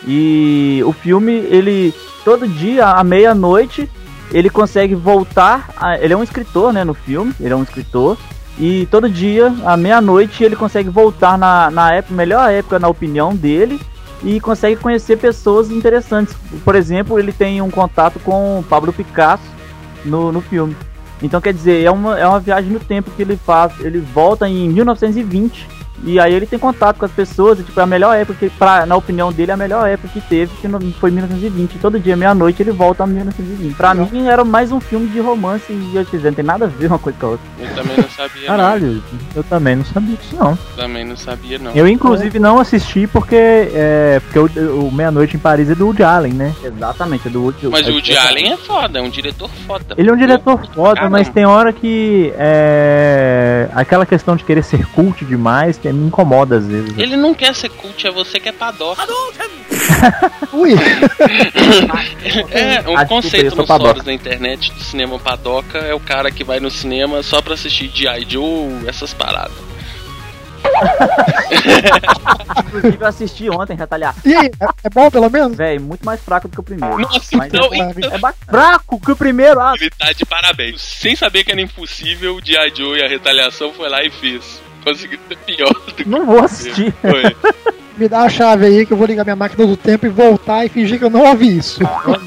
E o filme, ele, todo dia, à meia-noite, ele consegue voltar. A, ele é um escritor, né, no filme. Ele é um escritor. E todo dia, à meia-noite, ele consegue voltar na, na época, melhor época, na opinião dele. E consegue conhecer pessoas interessantes. Por exemplo, ele tem um contato com Pablo Picasso no, no filme. Então, quer dizer, é uma, é uma viagem no tempo que ele faz. Ele volta em mil novecentos e vinte. E aí ele tem contato com as pessoas. E, tipo, é a melhor época, que, pra, na opinião dele, é a melhor época que teve, que não, foi mil novecentos e vinte. Todo dia, meia-noite, ele volta a mil novecentos e vinte. Pra Não. mim, era mais um filme de romance e eu não tem nada a ver uma coisa com a outra. Eu também não sabia. Caralho, eu também não sabia disso não. Não. Também não sabia, não. Eu inclusive não assisti porque é, porque o, o Meia-Noite em Paris é do Woody Allen, né? Exatamente, é do último. Mas o Woody Allen é foda, é um diretor foda. Ele é um diretor foda, Caramba. mas tem hora que é, aquela questão de querer ser cult demais que me incomoda às vezes. Ele não quer ser cult, é você que é padoca. Ui, É, um Ah, desculpa, eu conceito sou nos padoca. fóruns da internet do cinema padoca é o cara que vai no cinema só pra assistir G I. Joe, essas paradas. Inclusive eu assisti ontem, Retaliar. E aí, é, é bom pelo menos? Véi, muito mais fraco do que o primeiro. Nossa, Mas então, é, então- é ba- fraco que o primeiro. Ah, Ele tá de parabéns. Sem saber que era impossível, o G I. Joe e a Retaliação foi lá e fez. Conseguiu ser pior do que não vou assistir. foi. Me dá a chave aí que eu vou ligar minha máquina do tempo e voltar e fingir que eu não ouvi isso.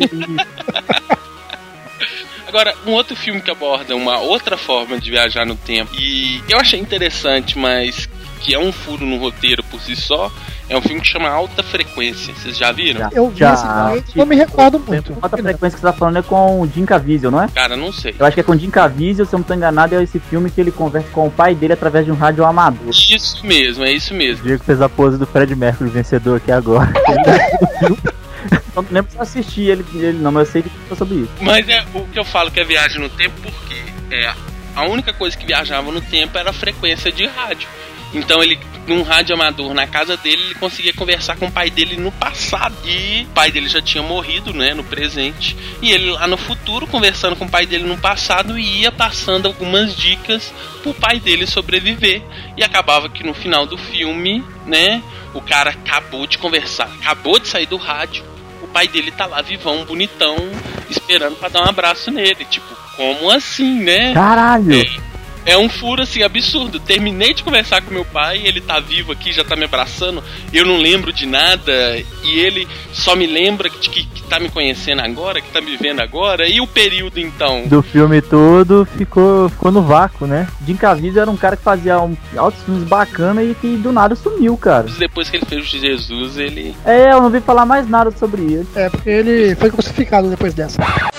Agora, um outro filme que aborda uma outra forma de viajar no tempo, e eu achei interessante, mas que é um furo no roteiro por si só, é um filme que chama Alta Frequência. Vocês já viram? Já. Eu vi Já, esse filme, tipo, eu não me recordo muito. Outra frequência que você tá falando é com o Jim Caviezel, não é? Cara, não sei. Eu acho que é com o Jim Caviezel, se eu não tô enganado, é esse filme que ele conversa com o pai dele através de um rádio amador. Isso mesmo, é isso mesmo. O Diego fez a pose do Fred Mercury vencedor aqui agora. Não lembro se eu assisti ele, ele não, mas eu sei que foi sobre isso. Mas é o que eu falo que é viagem no tempo, porque é, a única coisa que viajava no tempo era a frequência de rádio. Então ele, num rádio amador na casa dele, ele conseguia conversar com o pai dele no passado. E o pai dele já tinha morrido, né, no presente. E ele lá no futuro, conversando com o pai dele no passado, ia passando algumas dicas pro pai dele sobreviver. E acabava que no final do filme, né, o cara acabou de conversar, acabou de sair do rádio. O pai dele tá lá vivão, bonitão, esperando pra dar um abraço nele. Tipo, como assim, né? Caralho! É. É um furo, assim, absurdo. Terminei de conversar com meu pai, ele tá vivo aqui, já tá me abraçando, eu não lembro de nada, e ele só me lembra que, que, que tá me conhecendo agora, que tá me vendo agora. E o período, então? Do filme todo ficou, ficou no vácuo, né? Jim Caviezel era um cara que fazia um, altos filmes bacanas e que do nada sumiu, cara. Depois que ele fez o de Jesus, ele... É, eu não vi falar mais nada sobre ele. É, porque ele foi crucificado depois dessa.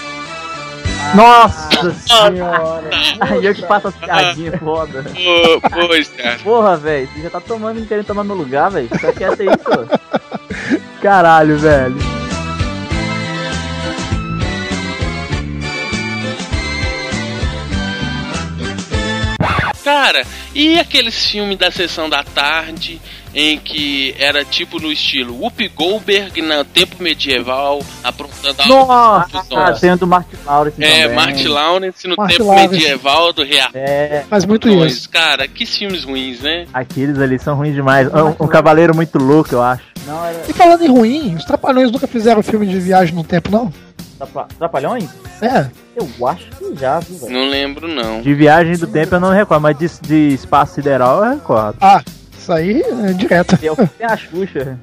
Nossa senhora! Aí eu que faço as piadinhas foda. Pô, pois, cara. Porra, velho, você já tá tomando e querendo tomar meu lugar, velho. Só quer ser isso? Caralho, velho. Cara, e aqueles filmes da sessão da tarde em que era tipo no estilo Whoopi Goldberg no tempo medieval, aprontando Nossa, Nossa. tem o do Martin Lawrence É, também. Martin Lawrence no Martin tempo Lawrence. medieval do Real. É, Faz muito isso. Cara, que filmes ruins, né? aqueles ali são ruins demais. Um, um cavaleiro muito louco, eu acho. Não, era E falando em ruim, os Trapalhões nunca fizeram filme de viagem no tempo, não? Trapa- Trapalhões? É. Eu acho que já, viu, velho? Não lembro, não. De viagem do tempo eu não recordo, mas de, de espaço sideral eu recordo. Ah, isso aí é direto. Eu tem a Xuxa.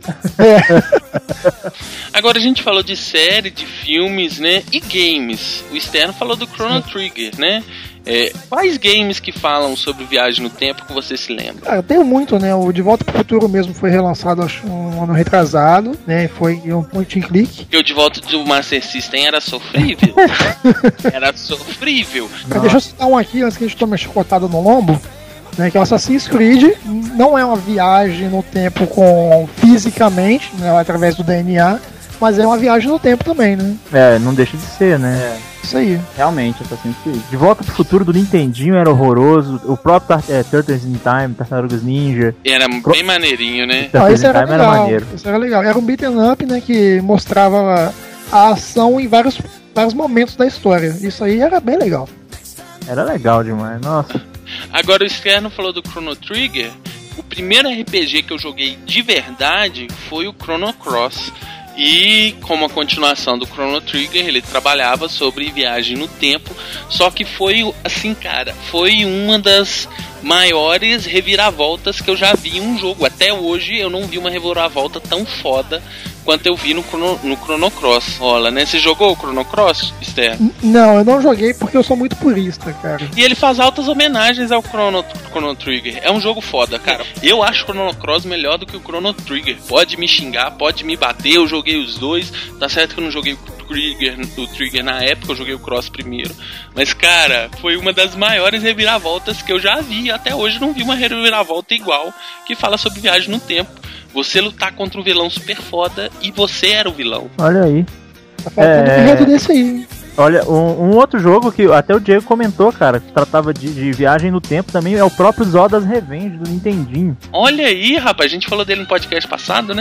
Agora a gente falou de série, de filmes, né? E games. O Externo falou do Chrono Trigger, né? É, quais games que falam sobre viagem no tempo que você se lembra? Cara, eu tenho muito, né? O De Volta pro Futuro mesmo foi relançado, acho, um ano retrasado, né? Foi um point and click. Porque o De Volta do Master System era sofrível. Era sofrível. Mas deixa eu citar um aqui, antes que a gente tome a chicotada no lombo, né? Que é o Assassin's Creed. Não é uma viagem no tempo com fisicamente, né? Através do D N A, mas é uma viagem no tempo também, né? É, não deixa de ser, né? É, Isso aí. realmente, Assassin's Creed. De Volta pro Futuro do Nintendinho era horroroso. O próprio Tar- é, Turtles in Time, Tartarugas Ninja. Era bem maneirinho, né? Ah, Turtles esse in era Time era legal. maneiro. Esse era legal. Era um beat'em up, né? Que mostrava a ação em vários, vários momentos da história. Isso aí era bem legal. Era legal demais, nossa. Agora o Externo falou do Chrono Trigger. O primeiro R P G que eu joguei de verdade foi o Chrono Cross. E como a continuação do Chrono Trigger, ele trabalhava sobre viagem no tempo. Só que foi, assim, cara, foi uma das maiores reviravoltas que eu já vi em um jogo. Até hoje eu não vi uma reviravolta tão foda quanto eu vi no Chrono, no Chrono Cross. Rola, né? Você jogou o Chrono Cross, Esther? N- Não, eu não joguei porque eu sou muito purista, cara. E ele faz altas homenagens ao Chrono, Chrono Trigger. É um jogo foda, cara. Eu acho o Chrono Cross melhor do que o Chrono Trigger. Pode me xingar, pode me bater. Eu joguei os dois. Tá certo que eu não joguei o Trigger, o Trigger na época, eu joguei o Cross primeiro. Mas, cara, foi uma das maiores reviravoltas que eu já vi. Até hoje não vi uma reviravolta igual que fala sobre viagem no tempo. Você lutar contra um vilão super foda e você era o vilão. Olha aí. Tá faltando É. um enredo desse aí, hein? Olha, um, um outro jogo que até o Diego comentou, cara, que tratava de, de viagem no tempo também, é o próprio Zodas Revenge do Nintendinho. Olha aí, rapaz, a gente falou dele no podcast passado, né?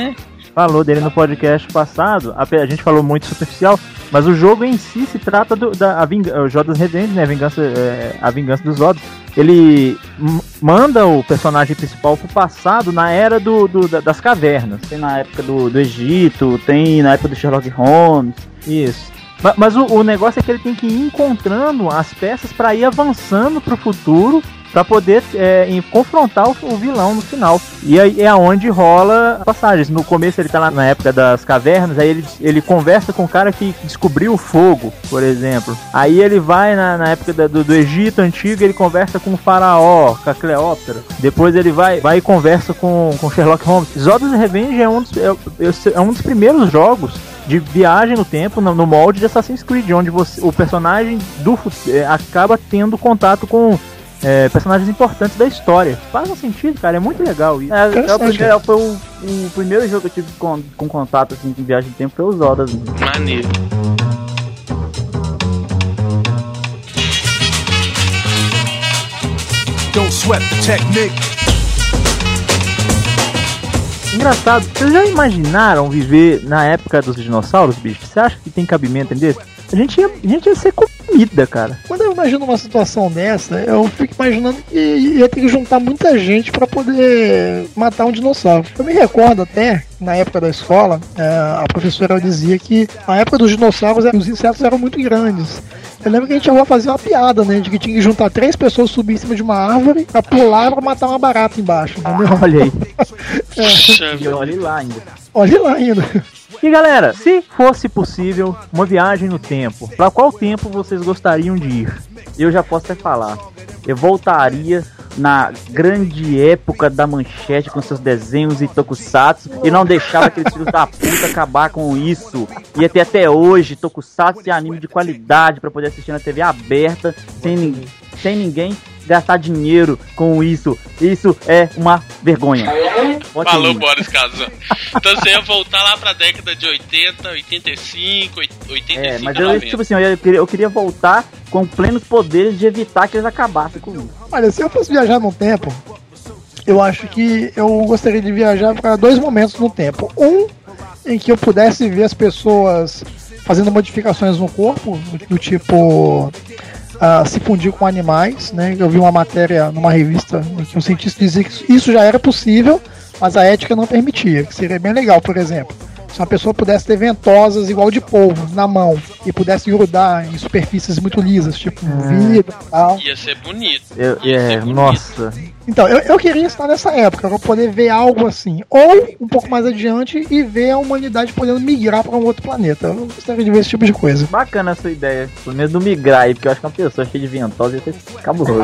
falou dele no podcast passado, a, a gente falou muito superficial, mas o jogo em si se trata do da a vinga, o Zoda's Revenge, né, a vingança, é, a vingança dos Zodas. Ele m- manda o personagem principal pro passado na era do, do, da, das cavernas. Tem na época do, do Egito, tem na época do Sherlock Holmes, isso. Mas, mas o, o negócio é que ele tem que ir encontrando as peças para ir avançando pro futuro, pra poder é, em, confrontar o, o vilão no final. E aí é aonde rola passagens. No começo ele tá lá na época das cavernas, aí ele, ele conversa com o cara que descobriu o fogo, por exemplo. Aí ele vai na, na época da, do, do Egito antigo, ele conversa com o faraó, com a Cleópatra. Depois ele vai, vai e conversa com, com Sherlock Holmes. Zoda's Revenge é um dos, é, é um dos primeiros jogos de viagem no tempo, no, no molde de Assassin's Creed, onde você, o personagem do, é, acaba tendo contato com É, personagens importantes da história. Faz um sentido, cara, é muito legal isso. É, é o primeiro, foi o, o primeiro jogo que eu tive com, com contato assim, de viagem de tempo, foi o Zodas. Maneiro. Don't sweat the technique. Engraçado, vocês já imaginaram viver na época dos dinossauros, bicho? Você acha que tem cabimento nisso? A gente ia, a gente ia ser comida, cara. Quando eu imagino uma situação dessa, eu fico imaginando que ia ter que juntar muita gente pra poder matar um dinossauro. Eu me recordo até, na época da escola, a professora dizia que na época dos dinossauros os insetos eram muito grandes. Eu lembro que a gente chegou a fazer uma piada, né? De que tinha que juntar três pessoas, subir em cima de uma árvore, pra pular pra matar uma barata embaixo, entendeu? Olha aí. É. E olha lá ainda. Olha lá ainda. E galera, se fosse possível uma viagem no tempo, pra qual tempo vocês gostariam de ir? Eu já posso até falar. Eu voltaria na grande época da Manchete com seus desenhos e tokusatsu e não deixava aqueles filhos da puta acabar com isso. Ia ter até hoje tokusatsu e anime de qualidade pra poder assistir na T V aberta sem, nin- sem ninguém gastar dinheiro com isso. Isso é uma vergonha. Bote Falou, aí. Boris Casan. Então você ia voltar lá pra década de oitenta, oitenta e cinco, oitenta e É, cinco, mas eu, noventa. tipo assim, eu queria, eu queria voltar com plenos poderes de evitar que eles acabassem com isso. Olha, se eu fosse viajar no tempo, eu acho que eu gostaria de viajar para dois momentos no tempo. Um, em que eu pudesse ver as pessoas fazendo modificações no corpo, do, do tipo uh, se fundir com animais, né? Eu vi uma matéria numa revista em que um cientista dizia que isso já era possível, mas a ética não permitia, que seria bem legal, por exemplo. Se uma pessoa pudesse ter ventosas igual de polvo na mão e pudesse grudar em superfícies muito lisas, tipo vidro e tal. Ia ser bonito. Eu, Ia é, ser bonito. nossa. Então, eu, eu queria estar nessa época, pra poder ver algo assim. Ou, um pouco mais adiante, e ver a humanidade podendo migrar para um outro planeta. Eu gostaria de ver esse tipo de coisa. Bacana a sua ideia. Pelo menos do migrar aí, porque eu acho que uma pessoa cheia de ventosa ia ser cabuloso.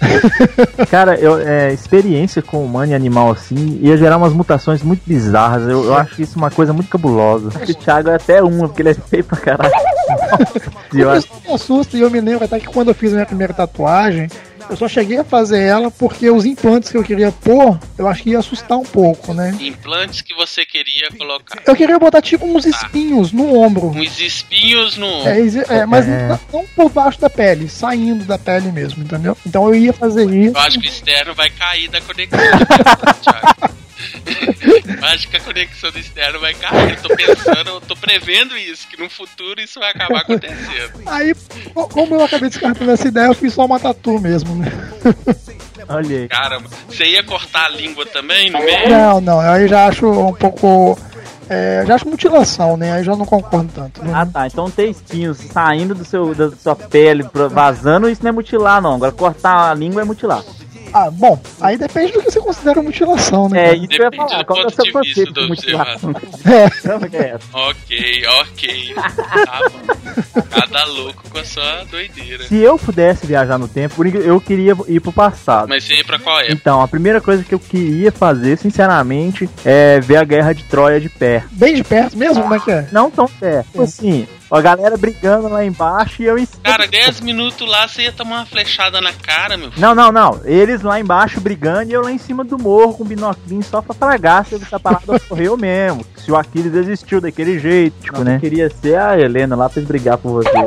Cara, eu, é, experiência com humano e animal assim ia gerar umas mutações muito bizarras. Eu, eu acho isso uma coisa muito cabulosa. Acho que o Thiago é até uma, porque ele é feio pra caralho. Nossa, Isso me assusta, e eu me lembro até que quando eu fiz a minha primeira tatuagem, eu só cheguei a fazer ela porque os implantes que eu queria pôr, eu acho que ia assustar um pouco, né? Implantes que você queria colocar. Eu queria botar tipo uns espinhos no ombro. Uns espinhos no... É, exi- é, mas É. Não, não por baixo da pele, saindo da pele mesmo, entendeu? Então eu ia fazer isso. Eu acho que o externo vai cair da conexão. Thiago. Eu acho que a conexão do externo vai cair. Eu tô pensando, eu tô prevendo isso, que no futuro isso vai acabar acontecendo. Aí, co- como eu acabei descartando essa ideia, eu fiz só uma tatu mesmo, né? olha aí. Caramba, você ia cortar a língua também no meio? Não, não, aí já acho um pouco. É, já acho mutilação, né? Aí já não concordo tanto. Né? Ah tá, então ter espinhos saindo do seu, da sua pele, pra- vazando, isso não é mutilar não. Agora cortar a língua é mutilar. Ah, bom, aí depende do que você considera mutilação, né? É, cara? isso que eu ia Depende falar. do Qual que é o ponto seu de conceito vista de do mutilação? É. Chama que é essa? Ok, ok. Tá bom. Cada louco com a sua doideira. Se eu pudesse viajar no tempo, por incrível- eu queria ir pro passado. Mas você ia pra qual época? Então, a primeira coisa que eu queria fazer, sinceramente, é ver a guerra de Troia de perto. Bem de perto mesmo, como é que é? Não tão perto. Tipo assim, a galera brigando lá embaixo e eu em cima. Cara, dez minutos lá você ia tomar uma flechada na cara, meu filho. Não, não, não. Eles lá embaixo brigando e eu lá em cima do morro com o binoclinho só pra tragar se essa parada ocorreu mesmo. Se o Aquiles desistiu daquele jeito, tipo, né? Eu queria ser a Helena lá pra eles brigar por você.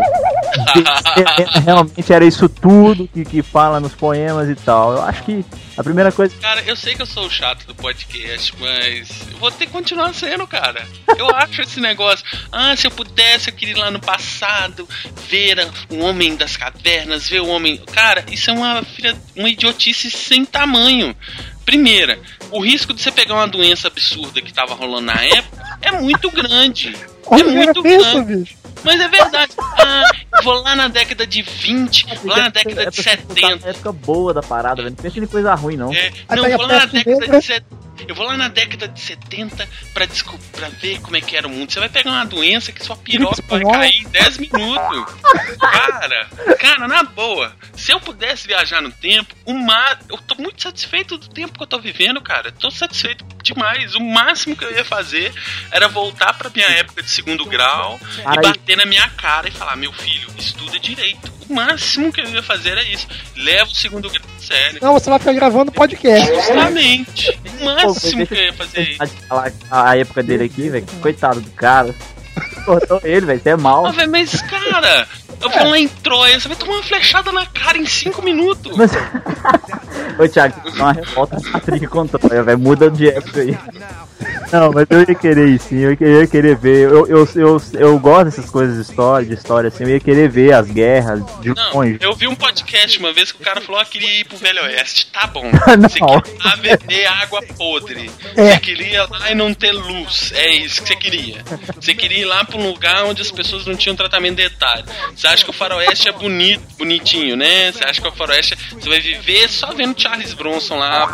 realmente era isso tudo que, que fala nos poemas e tal. Eu acho que a primeira coisa... Cara, eu sei que eu sou o chato do podcast, mas eu vou ter que continuar sendo, cara. Eu acho esse negócio, ah, se eu pudesse, eu queria ir lá no passado, ver o homem das cavernas, ver o homem... Cara, isso é uma, filha, uma idiotice sem tamanho. Primeira, o risco de você pegar uma doença absurda que tava rolando na época é muito grande. Olha, é muito pensa, grande. bicho. Mas é verdade. Ah, vou lá na década de vinte, vou lá na década de setenta. É época boa da parada, velho. Não pensa em coisa ruim, não. É, não, eu vou lá na década de setenta. Eu vou lá na década de setenta pra, desco- pra ver como é que era o mundo. Você vai pegar uma doença que sua piroca vai cair em dez minutos. Cara, cara, na boa. Se eu pudesse viajar no tempo, o ma- eu tô muito satisfeito do tempo que eu tô vivendo, cara. Tô satisfeito demais. O máximo que eu ia fazer era voltar pra minha época de segundo grau Ai. e bater na minha cara e falar, meu filho, estuda direito. O máximo que eu ia fazer era isso. Leva o segundo grau a sério. Não, você vai ficar gravando podcast. Justamente. O máximo Pô, que eu ia fazer isso. Falar a época dele aqui, velho. Coitado do cara. Cortou ele, velho. Você é mal. Ah, véio, mas, cara, eu vou lá em Troia, você vai tomar uma flechada na cara em cinco minutos. Mas... Ô, Thiago, dá uma revolta do Patrick contra Troia, velho. Muda de época aí. Não, mas eu ia querer ir sim, eu ia querer ver. Eu, eu, eu, eu gosto dessas coisas de história, de história assim. Eu ia querer ver as guerras de Não, longe. eu vi um podcast uma vez que o cara falou que queria ir pro Velho Oeste. Tá bom. Não. Você queria beber água podre. É. Você queria ir lá e não ter luz. É isso que você queria. Você queria ir lá pra um lugar onde as pessoas não tinham tratamento dentário. Você acha que o faroeste é bonito, bonitinho, né? Você acha que o faroeste você vai viver só vendo Charles Bronson lá.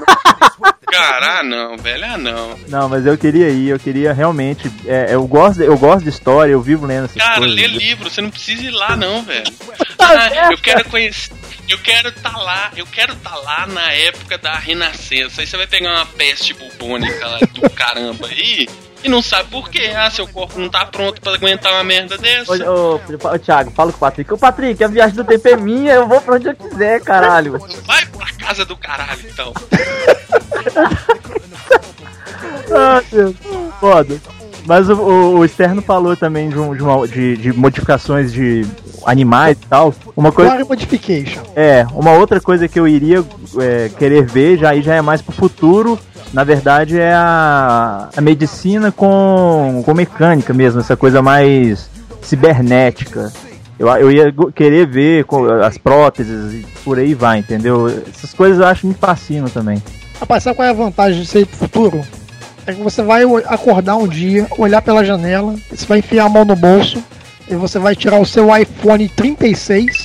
Cara, ah não, velho, ah não. Não, mas eu queria ir, eu queria realmente. É, eu, gosto, eu gosto de história, eu vivo lendo essas Cara, coisas. lê livro, você não precisa ir lá não, velho. Ah, eu quero conhecer. Eu quero estar tá lá, eu quero estar tá lá na época da Renascença. Aí você vai pegar uma peste bubônica lá do caramba aí e não sabe por quê. Ah, seu corpo não tá pronto pra aguentar uma merda dessa. Ô, ô, ô Thiago, fala com o Patrick. Ô Patrick, a viagem do tempo é minha, eu vou pra onde eu quiser, caralho. Vai pra casa do caralho, então. Ah, Deus, foda. Mas o, o, o Externo falou também de, um, de, uma, de, de modificações de animais e tal. Uma coisa. Body modification. É, uma outra coisa que eu iria é, querer ver, já, aí já é mais pro futuro. Na verdade é a, a medicina com, com mecânica mesmo, essa coisa mais cibernética. Eu, eu ia querer ver com as próteses e por aí vai, entendeu? Essas coisas eu acho que me fascinam também. Rapaz, sabe qual é a vantagem de ser ir pro futuro? É que você vai acordar um dia, olhar pela janela, você vai enfiar a mão no bolso e você vai tirar o seu iPhone trinta e seis,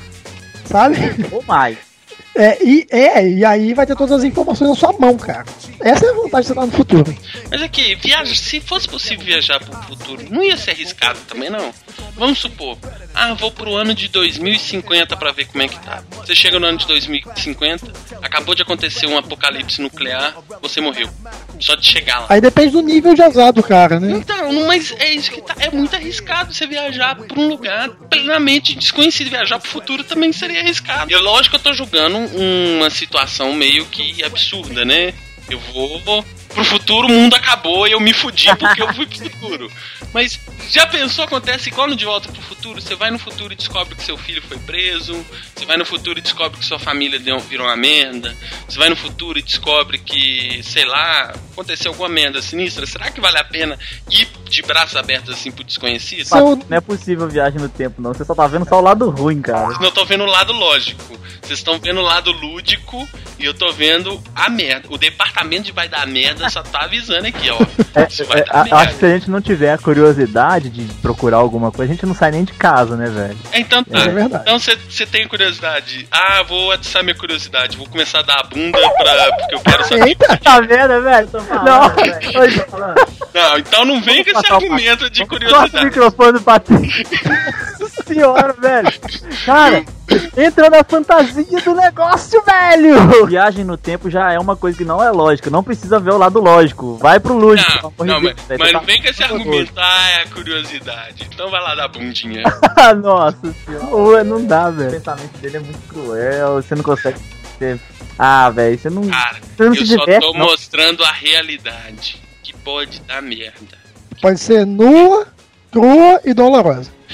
sabe? Ou mais. É e, é, e aí vai ter todas as informações na sua mão, cara. Essa é a vantagem de você estar no futuro. Mas aqui, viaja, se fosse possível viajar pro futuro, não ia ser arriscado também, não? Vamos supor, ah, vou pro ano de dois mil e cinquenta pra ver como é que tá. Você chega no ano de dois mil e cinquenta, acabou de acontecer um apocalipse nuclear, você morreu. Só de chegar lá. Aí depende do nível de azar do cara, né? Então, não, mas é isso que tá. É muito arriscado você viajar pra um lugar plenamente desconhecido. Viajar pro futuro também seria arriscado. E é lógico que eu tô julgando uma situação meio que absurda, né? Eu vou pro futuro, o mundo acabou e eu me fudi porque eu fui pro futuro. Mas já pensou, acontece igual no De Volta pro Futuro? Você vai no futuro e descobre que seu filho foi preso. Você vai no futuro e descobre que sua família deu, virou uma merda. Você vai no futuro e descobre que, sei lá, aconteceu alguma merda sinistra. Será que vale a pena ir de braços abertos assim pro desconhecido? Seu- Não é possível viagem no tempo, não. Você só tá vendo só o lado ruim, cara. Não, eu tô vendo o lado lógico. Vocês estão vendo o lado lúdico e eu tô vendo a merda. O departamento de vai dar merda só tá avisando aqui, ó. É, Isso vai é, dar a- merda. acho que se a gente não tiver a curiosidade de procurar alguma coisa, a gente não sai nem de casa, né, velho? Então tá. É verdade. Então você tem curiosidade. Ah, vou atiçar minha curiosidade. Vou começar a dar a bunda pra. Porque eu quero saber. Eita! Tá vendo, velho? Não, velho. Não, então não vem com esse Passar o argumento de Corta o curiosidade. microfone do Patrick. Nossa senhora, velho. Cara, entra na fantasia do negócio, velho. Viagem no tempo já é uma coisa que não é lógica. Não precisa ver o lado lógico. Vai pro lúdico. Não, pelo amor não, de mas, Deus, velho. mas Tá- não vem com esse argumento. Ah, é a curiosidade. Então vai lá dar bundinha. Ah, nossa senhora. Ô, não dá, velho. O pensamento dele é muito cruel. Você não consegue ter... Ah, velho, você não... Cara, Você não eu se só diverte, tô não. mostrando a realidade. Que pode dar merda. Pode ser nua, crua e dolorosa.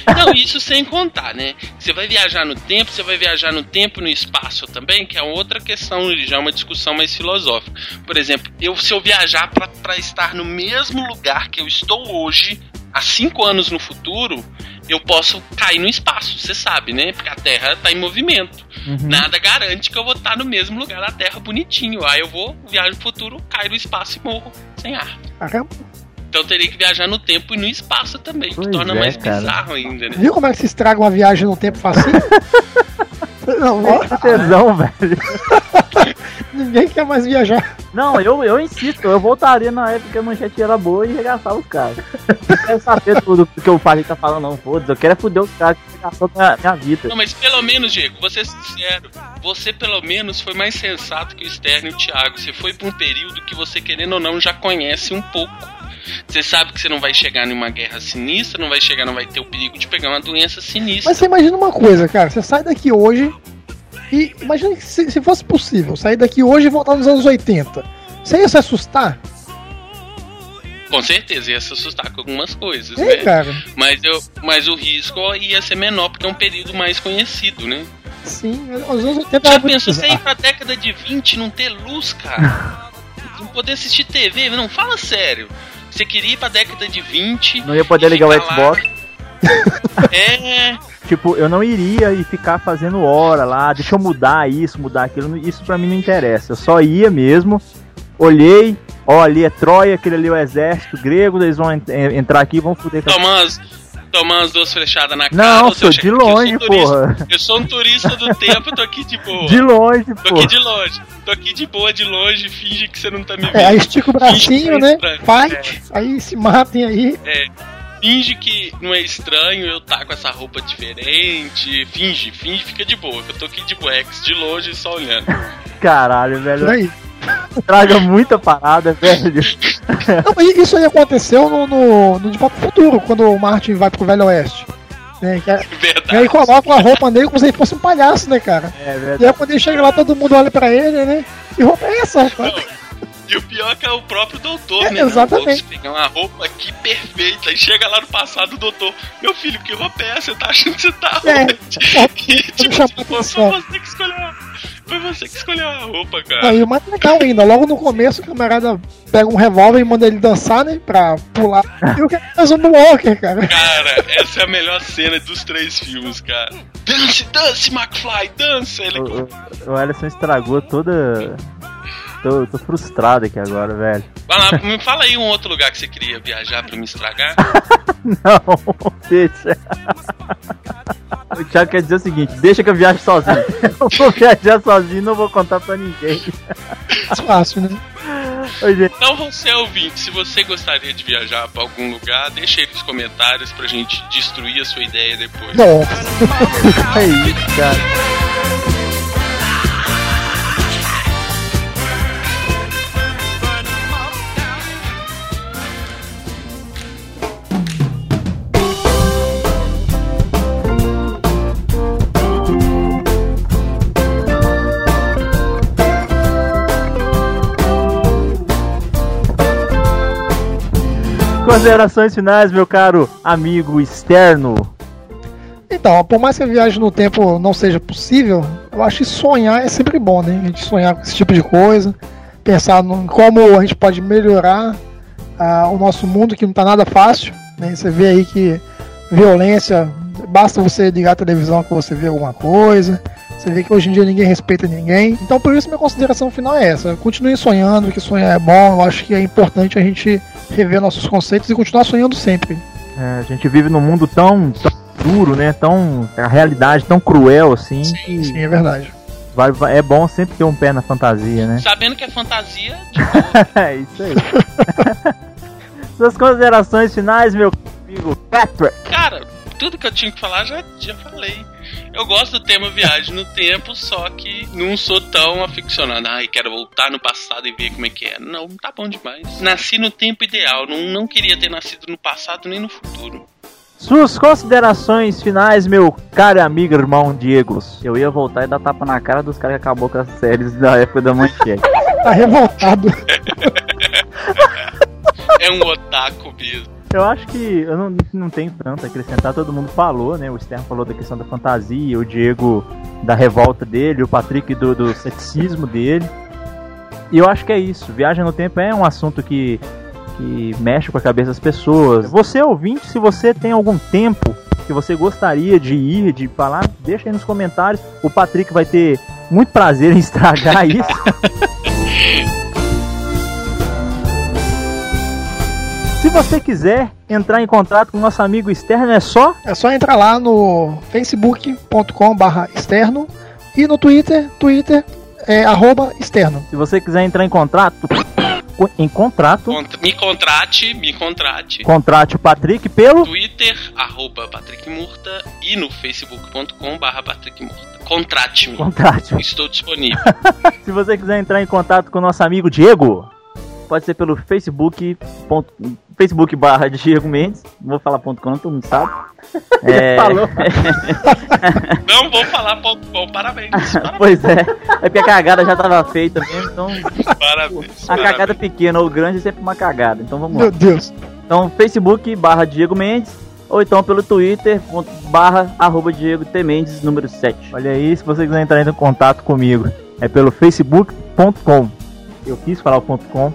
Não, isso sem contar, né? Você vai viajar no tempo, você vai viajar no tempo e no espaço também, que é outra questão, já é uma discussão mais filosófica. Por exemplo, eu, se eu viajar pra, pra estar no mesmo lugar que eu estou hoje, há cinco anos no futuro, eu posso cair no espaço, você sabe, né? Porque a Terra tá em movimento. Uhum. Nada garante que eu vou estar no mesmo lugar da Terra bonitinho. Aí eu vou, viajo no futuro, caio no espaço e morro sem ar. Caramba. Então eu teria que viajar no tempo e no espaço também, pois que torna é, mais cara. bizarro ainda, né? Viu como é que se estraga uma viagem no tempo facinho? Não, ó, Que tesão, velho. ninguém quer mais viajar. Não, eu, eu insisto, eu voltaria na época que a manchete era boa e regaçava os caras. Não quero saber tudo que o Padre tá falando, não, foda-se. Eu quero é foder os caras que regaçou minha, minha vida. Não, mas pelo menos, Diego, vou ser sincero, você pelo menos foi mais sensato que o Stern e o Thiago. Você foi por um período que você, querendo ou não, já conhece um pouco. Você sabe que você não vai chegar numa guerra sinistra, não vai chegar, não vai ter o perigo de pegar uma doença sinistra. Mas você imagina uma coisa, cara, você sai daqui hoje e imagina que se, se fosse possível sair daqui hoje e voltar nos anos oitenta, você ia se assustar? Com certeza, ia se assustar com algumas coisas, É, né? cara. Mas, eu, mas o risco ia ser menor, porque é um período mais conhecido, né? Sim, os anos oitenta Já era muito pensou você ir bizarro. pra década de vinte e não ter luz, cara? Não poder assistir T V, não, fala sério. Você queria ir pra década de vinte... Não ia poder e ligar o ficar lá. Xbox. É... Tipo, eu não iria e ficar fazendo hora lá, deixa eu mudar isso, mudar aquilo, isso pra mim não interessa. Eu só ia mesmo, olhei, ó, ali é Troia, aquele ali é o exército grego, eles vão en- entrar aqui e vão foder com a... Tomar umas, tomar umas duas flechadas na cara. Não, ou sou seja, de eu sou longe, turista- porra. Eu sou um turista do tempo, tô aqui de boa. De longe, Tô pô. aqui de longe. Tô aqui de boa, de longe, finge que você não tá me vendo. É, aí estica o bracinho, né? Finge que Fight, aí se matem aí. É, finge que não é estranho eu tá com essa roupa diferente. Finge, finge, fica de boa. Eu tô aqui de buex, de longe, só olhando. Caralho, Por velho. aí. Traga muita parada, velho. Não, mas isso aí aconteceu no, no, no De Volta pro Futuro, quando o Martin vai pro Velho Oeste. Né, que é- e Verdade. aí coloca a roupa nele como se ele fosse um palhaço, né, cara? É E verdade. aí quando ele chega lá, todo mundo olha pra ele, né? Que roupa é essa, rapaz? E o pior é que é o próprio doutor, É, né? exatamente. Não, pegar uma roupa aqui perfeita e chega lá no passado o doutor, meu filho, que roupa é essa? Você tá achando que você tá É, onde? E tipo, chamar assim, pô, atenção. foi você que escolheu a... Foi você que escolheu a roupa, cara. Não, e o mais legal ainda, logo no começo o camarada pega um revólver e manda ele dançar, né? Pra pular. E o cara faz um Walker, cara. Cara, essa é a melhor cena dos três filmes, cara. Dance, dance, McFly, dança! Ele... O, o, o Ellison estragou toda... Tô, tô frustrado aqui agora, velho. Vai lá, me fala aí um outro lugar que você queria viajar pra me estragar. Não, deixa. O Thiago quer dizer o seguinte, deixa que eu viaje sozinho. Eu vou viajar sozinho e não vou contar pra ninguém. Mais fácil, né? Oi, gente. Então você ouvinte, se você gostaria de viajar pra algum lugar, deixa aí nos comentários pra gente destruir a sua ideia depois. Nossa. É isso, cara. Considerações finais, meu caro amigo externo. Então, por mais que a viagem no tempo não seja possível, eu acho que sonhar é sempre bom, né? A gente sonhar com esse tipo de coisa, pensar no, em como a gente pode melhorar ah, o nosso mundo, que não tá nada fácil, né? Você vê aí que violência, basta você ligar a televisão que você vê alguma coisa. Você vê que hoje em dia ninguém respeita ninguém. Então por isso minha consideração final é essa. Continue sonhando, que sonhar é bom. Eu acho que é importante a gente rever nossos conceitos e continuar sonhando sempre. É, a gente vive num mundo tão, tão duro, né? Tão, a realidade tão cruel assim. Sim, sim, é verdade. Vai, vai, é bom sempre ter um pé na fantasia, né? Sabendo que é fantasia, de boa. É isso aí. Suas considerações finais, meu amigo Patrick. Cara, tudo que eu tinha que falar já, já falei. Eu gosto do tema viagem no tempo, só que não sou tão aficionado. Ai, quero voltar no passado e ver como é que é. Não, tá bom demais. Nasci no tempo ideal, não, não queria ter nascido no passado nem no futuro. Suas considerações finais, meu caro amigo irmão Diego. Eu ia voltar e dar tapa na cara dos caras que acabou com as séries da época da manchete. Tá revoltado. É um otaku mesmo. Eu acho que eu não, não tenho tanto a acrescentar, todo mundo falou, né? O Stern falou da questão da fantasia, o Diego da revolta dele, o Patrick do, do ceticismo dele. E eu acho que é isso. Viagem no tempo é um assunto que, que mexe com a cabeça das pessoas. Você, ouvinte, se você tem algum tempo que você gostaria de ir, de falar, deixa aí nos comentários. O Patrick vai ter muito prazer em estragar isso. Se você quiser entrar em contato com o nosso amigo externo, é só? É só entrar lá no facebook ponto com barra externo e no Twitter, Twitter é arroba externo. Se você quiser entrar em contrato, em contrato, Contra, me contrate, me contrate. Contrate o Patrick pelo Twitter, arroba Patrick Murta e no facebook ponto com barra Patrick Murta. Contrate-me. Contrate-me. Estou disponível. Se você quiser entrar em contato com o nosso amigo Diego, pode ser pelo Facebook, ponto, Facebook barra Diego Mendes. Não vou falar ponto .com, todo mundo sabe. É... Falou. Não vou falar ponto com, parabéns, parabéns. Pois é, é porque a cagada já estava feita mesmo, então Parabéns. a parabéns. cagada pequena ou grande é sempre uma cagada, então vamos Meu lá. Deus. Então Facebook barra Diego Mendes, ou então pelo Twitter, ponto, barra arroba Diego T Mendes, número sete. Olha aí, se você quiser entrar em contato comigo, é pelo facebook ponto com. Eu quis falar o ponto .com.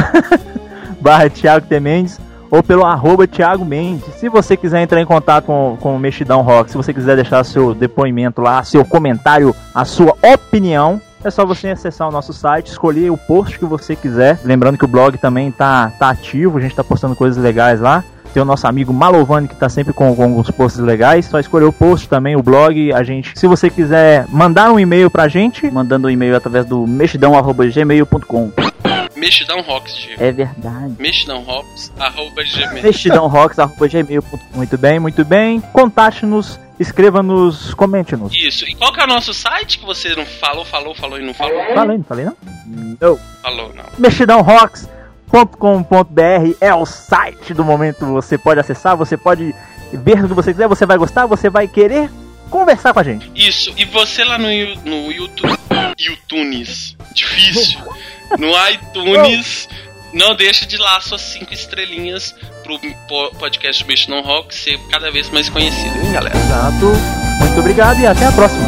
barra Thiago T Mendes, ou pelo arroba Thiago Mendes. Se você quiser entrar em contato com, com o Mexidão Rock, se você quiser deixar seu depoimento lá, seu comentário, a sua opinião, é só você acessar o nosso site, escolher o post que você quiser. Lembrando que o blog também tá, tá ativo, a gente tá postando coisas legais lá. Tem o nosso amigo Malovani que tá sempre com, com alguns posts legais. Só escolher o post também, o blog. A gente, se você quiser mandar um e-mail pra gente, mandando um e-mail através do mexidão arroba gmail ponto com. Mexidão Rocks, Diego. É verdade. Mexidão Rocks, arroba gmail. mexidão rocks arroba gmail ponto com. Muito bem, muito bem. Contate-nos, escreva-nos, comente-nos. Isso. E qual que é o nosso site que você não falou, falou, falou e não falou? Falei, não falei não? Não. Falou, não. mexidão rocks ponto com ponto b r é o site do momento. Você pode acessar, você pode ver o que você quiser, você vai gostar, você vai querer conversar com a gente. Isso. E você lá no, no YouTube, YouTunes, difícil, no iTunes, não deixa de lá suas cinco estrelinhas pro podcast Mexidão Rock ser cada vez mais conhecido, hein, galera? Exato. Muito obrigado e até a próxima.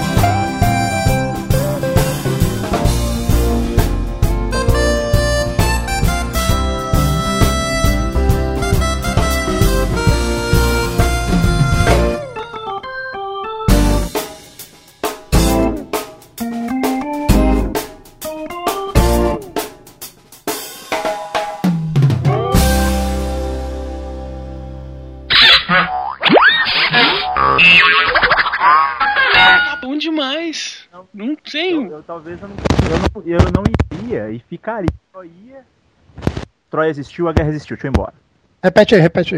Tá bom demais. Não tenho. Eu, eu talvez eu não, eu, não, eu não iria e ficaria. Eu ia. Troia existiu, a guerra existiu, deixa eu ir embora. Repete aí, repete aí.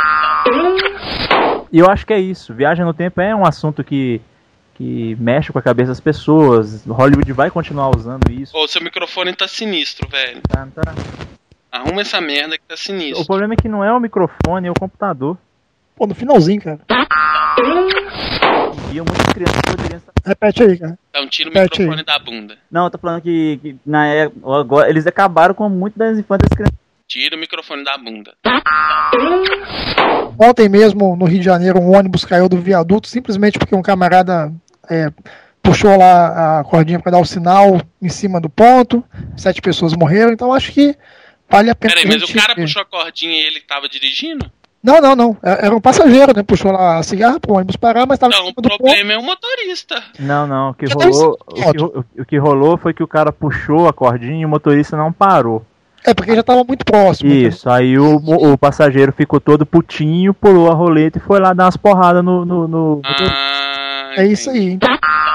E eu acho que é isso. Viagem no tempo é um assunto que, que mexe com a cabeça das pessoas. Hollywood vai continuar usando isso. Ô, seu microfone tá sinistro, velho. Tá, tá. Arruma essa merda que tá sinistro. O problema é que não é o microfone, é o computador. Pô, no finalzinho, cara. E muitas crianças poderiam estar... Repete aí, cara. Então tira o Repete microfone aí. da bunda. Não, eu tô falando que, que na época, agora, eles acabaram com muito das infâncias das crianças. Tira o microfone da bunda. Ontem mesmo, no Rio de Janeiro, um ônibus caiu do viaduto simplesmente porque um camarada é, puxou lá a cordinha para dar o sinal em cima do ponto. Sete pessoas morreram, então acho que vale a pena. Peraí, a mas gente o cara ver. puxou a cordinha e ele tava dirigindo? Não, não, não. Era um passageiro, né? Puxou lá a cigarra pro ônibus parar, mas tava em Não, cima o do ponto. problema é o motorista. Não, não, o que Já rolou, deve ser o que, ro- o que rolou foi que o cara puxou a cordinha e o motorista não parou. É, porque já tava muito próximo. Isso, aí o, o passageiro ficou todo putinho, pulou a roleta e foi lá dar umas porradas no... no, no- Ah, É isso aí. Então,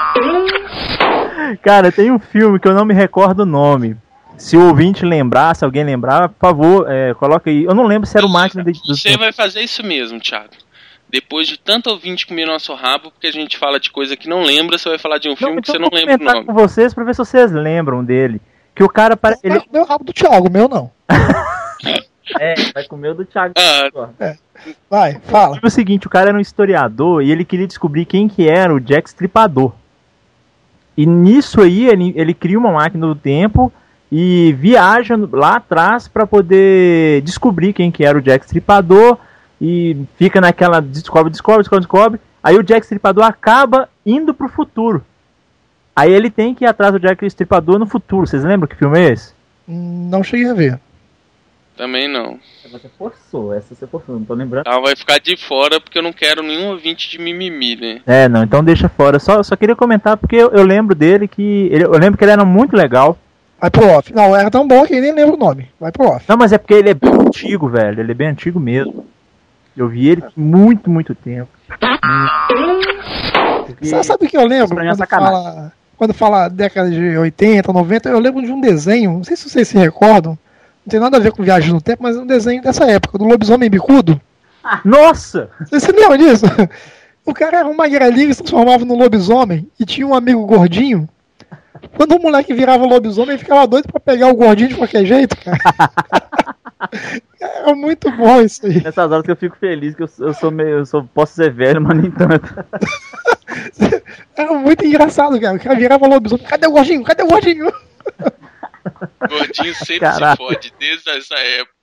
Cara, tem um filme que eu não me recordo o nome. Se o ouvinte lembrar, se alguém lembrar, por favor, é, coloca aí. Eu não lembro se era o Máquina de... do Você vai fazer isso mesmo, Thiago. Depois de tanto ouvinte comer nosso rabo, porque a gente fala de coisa que não lembra, você vai falar de um filme que então você eu não vou lembra o comentar nome. com vocês pra ver se vocês lembram dele. Que o cara parece... Ele... meu rabo do Thiago, meu não. É, vai comer o do Thiago. Ah, Vai, fala. É o seguinte, o cara era um historiador e ele queria descobrir quem que era o Jack Stripador. E nisso aí ele, ele cria uma máquina do tempo e viaja lá atrás para poder descobrir quem que era o Jack Stripador e fica naquela descobre, descobre, descobre, descobre. Aí o Jack Stripador acaba indo pro futuro. Aí ele tem que ir atrás do Jack Stripador no futuro. Vocês lembram que filme é esse? Não cheguei a ver. Também não. Você forçou, essa você forçou, não tô lembrando. Tá, vai ficar de fora porque eu não quero nenhum ouvinte de mimimi, né? É, não, então deixa fora. Só, só queria comentar porque eu, eu lembro dele que. Ele, eu lembro que ele era muito legal. Vai pro off. Não, era tão bom que nem lembro o nome. Vai pro off. Não, mas é porque ele é bem antigo, velho. Ele é bem antigo mesmo. Eu vi ele muito, muito tempo. Porque... Sabe o que eu lembro? Quando fala, quando fala década de oitenta, noventa, eu lembro de um desenho, não sei se vocês se recordam, não tem nada a ver com viagem no tempo, mas é um desenho dessa época, do lobisomem bicudo. Ah, nossa! Vocês se lembram disso? O cara era um magrelinho que se transformava no lobisomem e tinha um amigo gordinho. Quando o moleque virava lobisomem, ele ficava doido pra pegar o gordinho de qualquer jeito, cara. É muito bom isso aí. Nessas horas que eu fico feliz, que eu, eu sou meio. Eu sou, posso ser velho, mas nem tanto. Era muito engraçado, cara. O cara virava lobisomem. Cadê o gordinho? Cadê o gordinho? Gordinho sempre Caraca. se fode, desde essa época.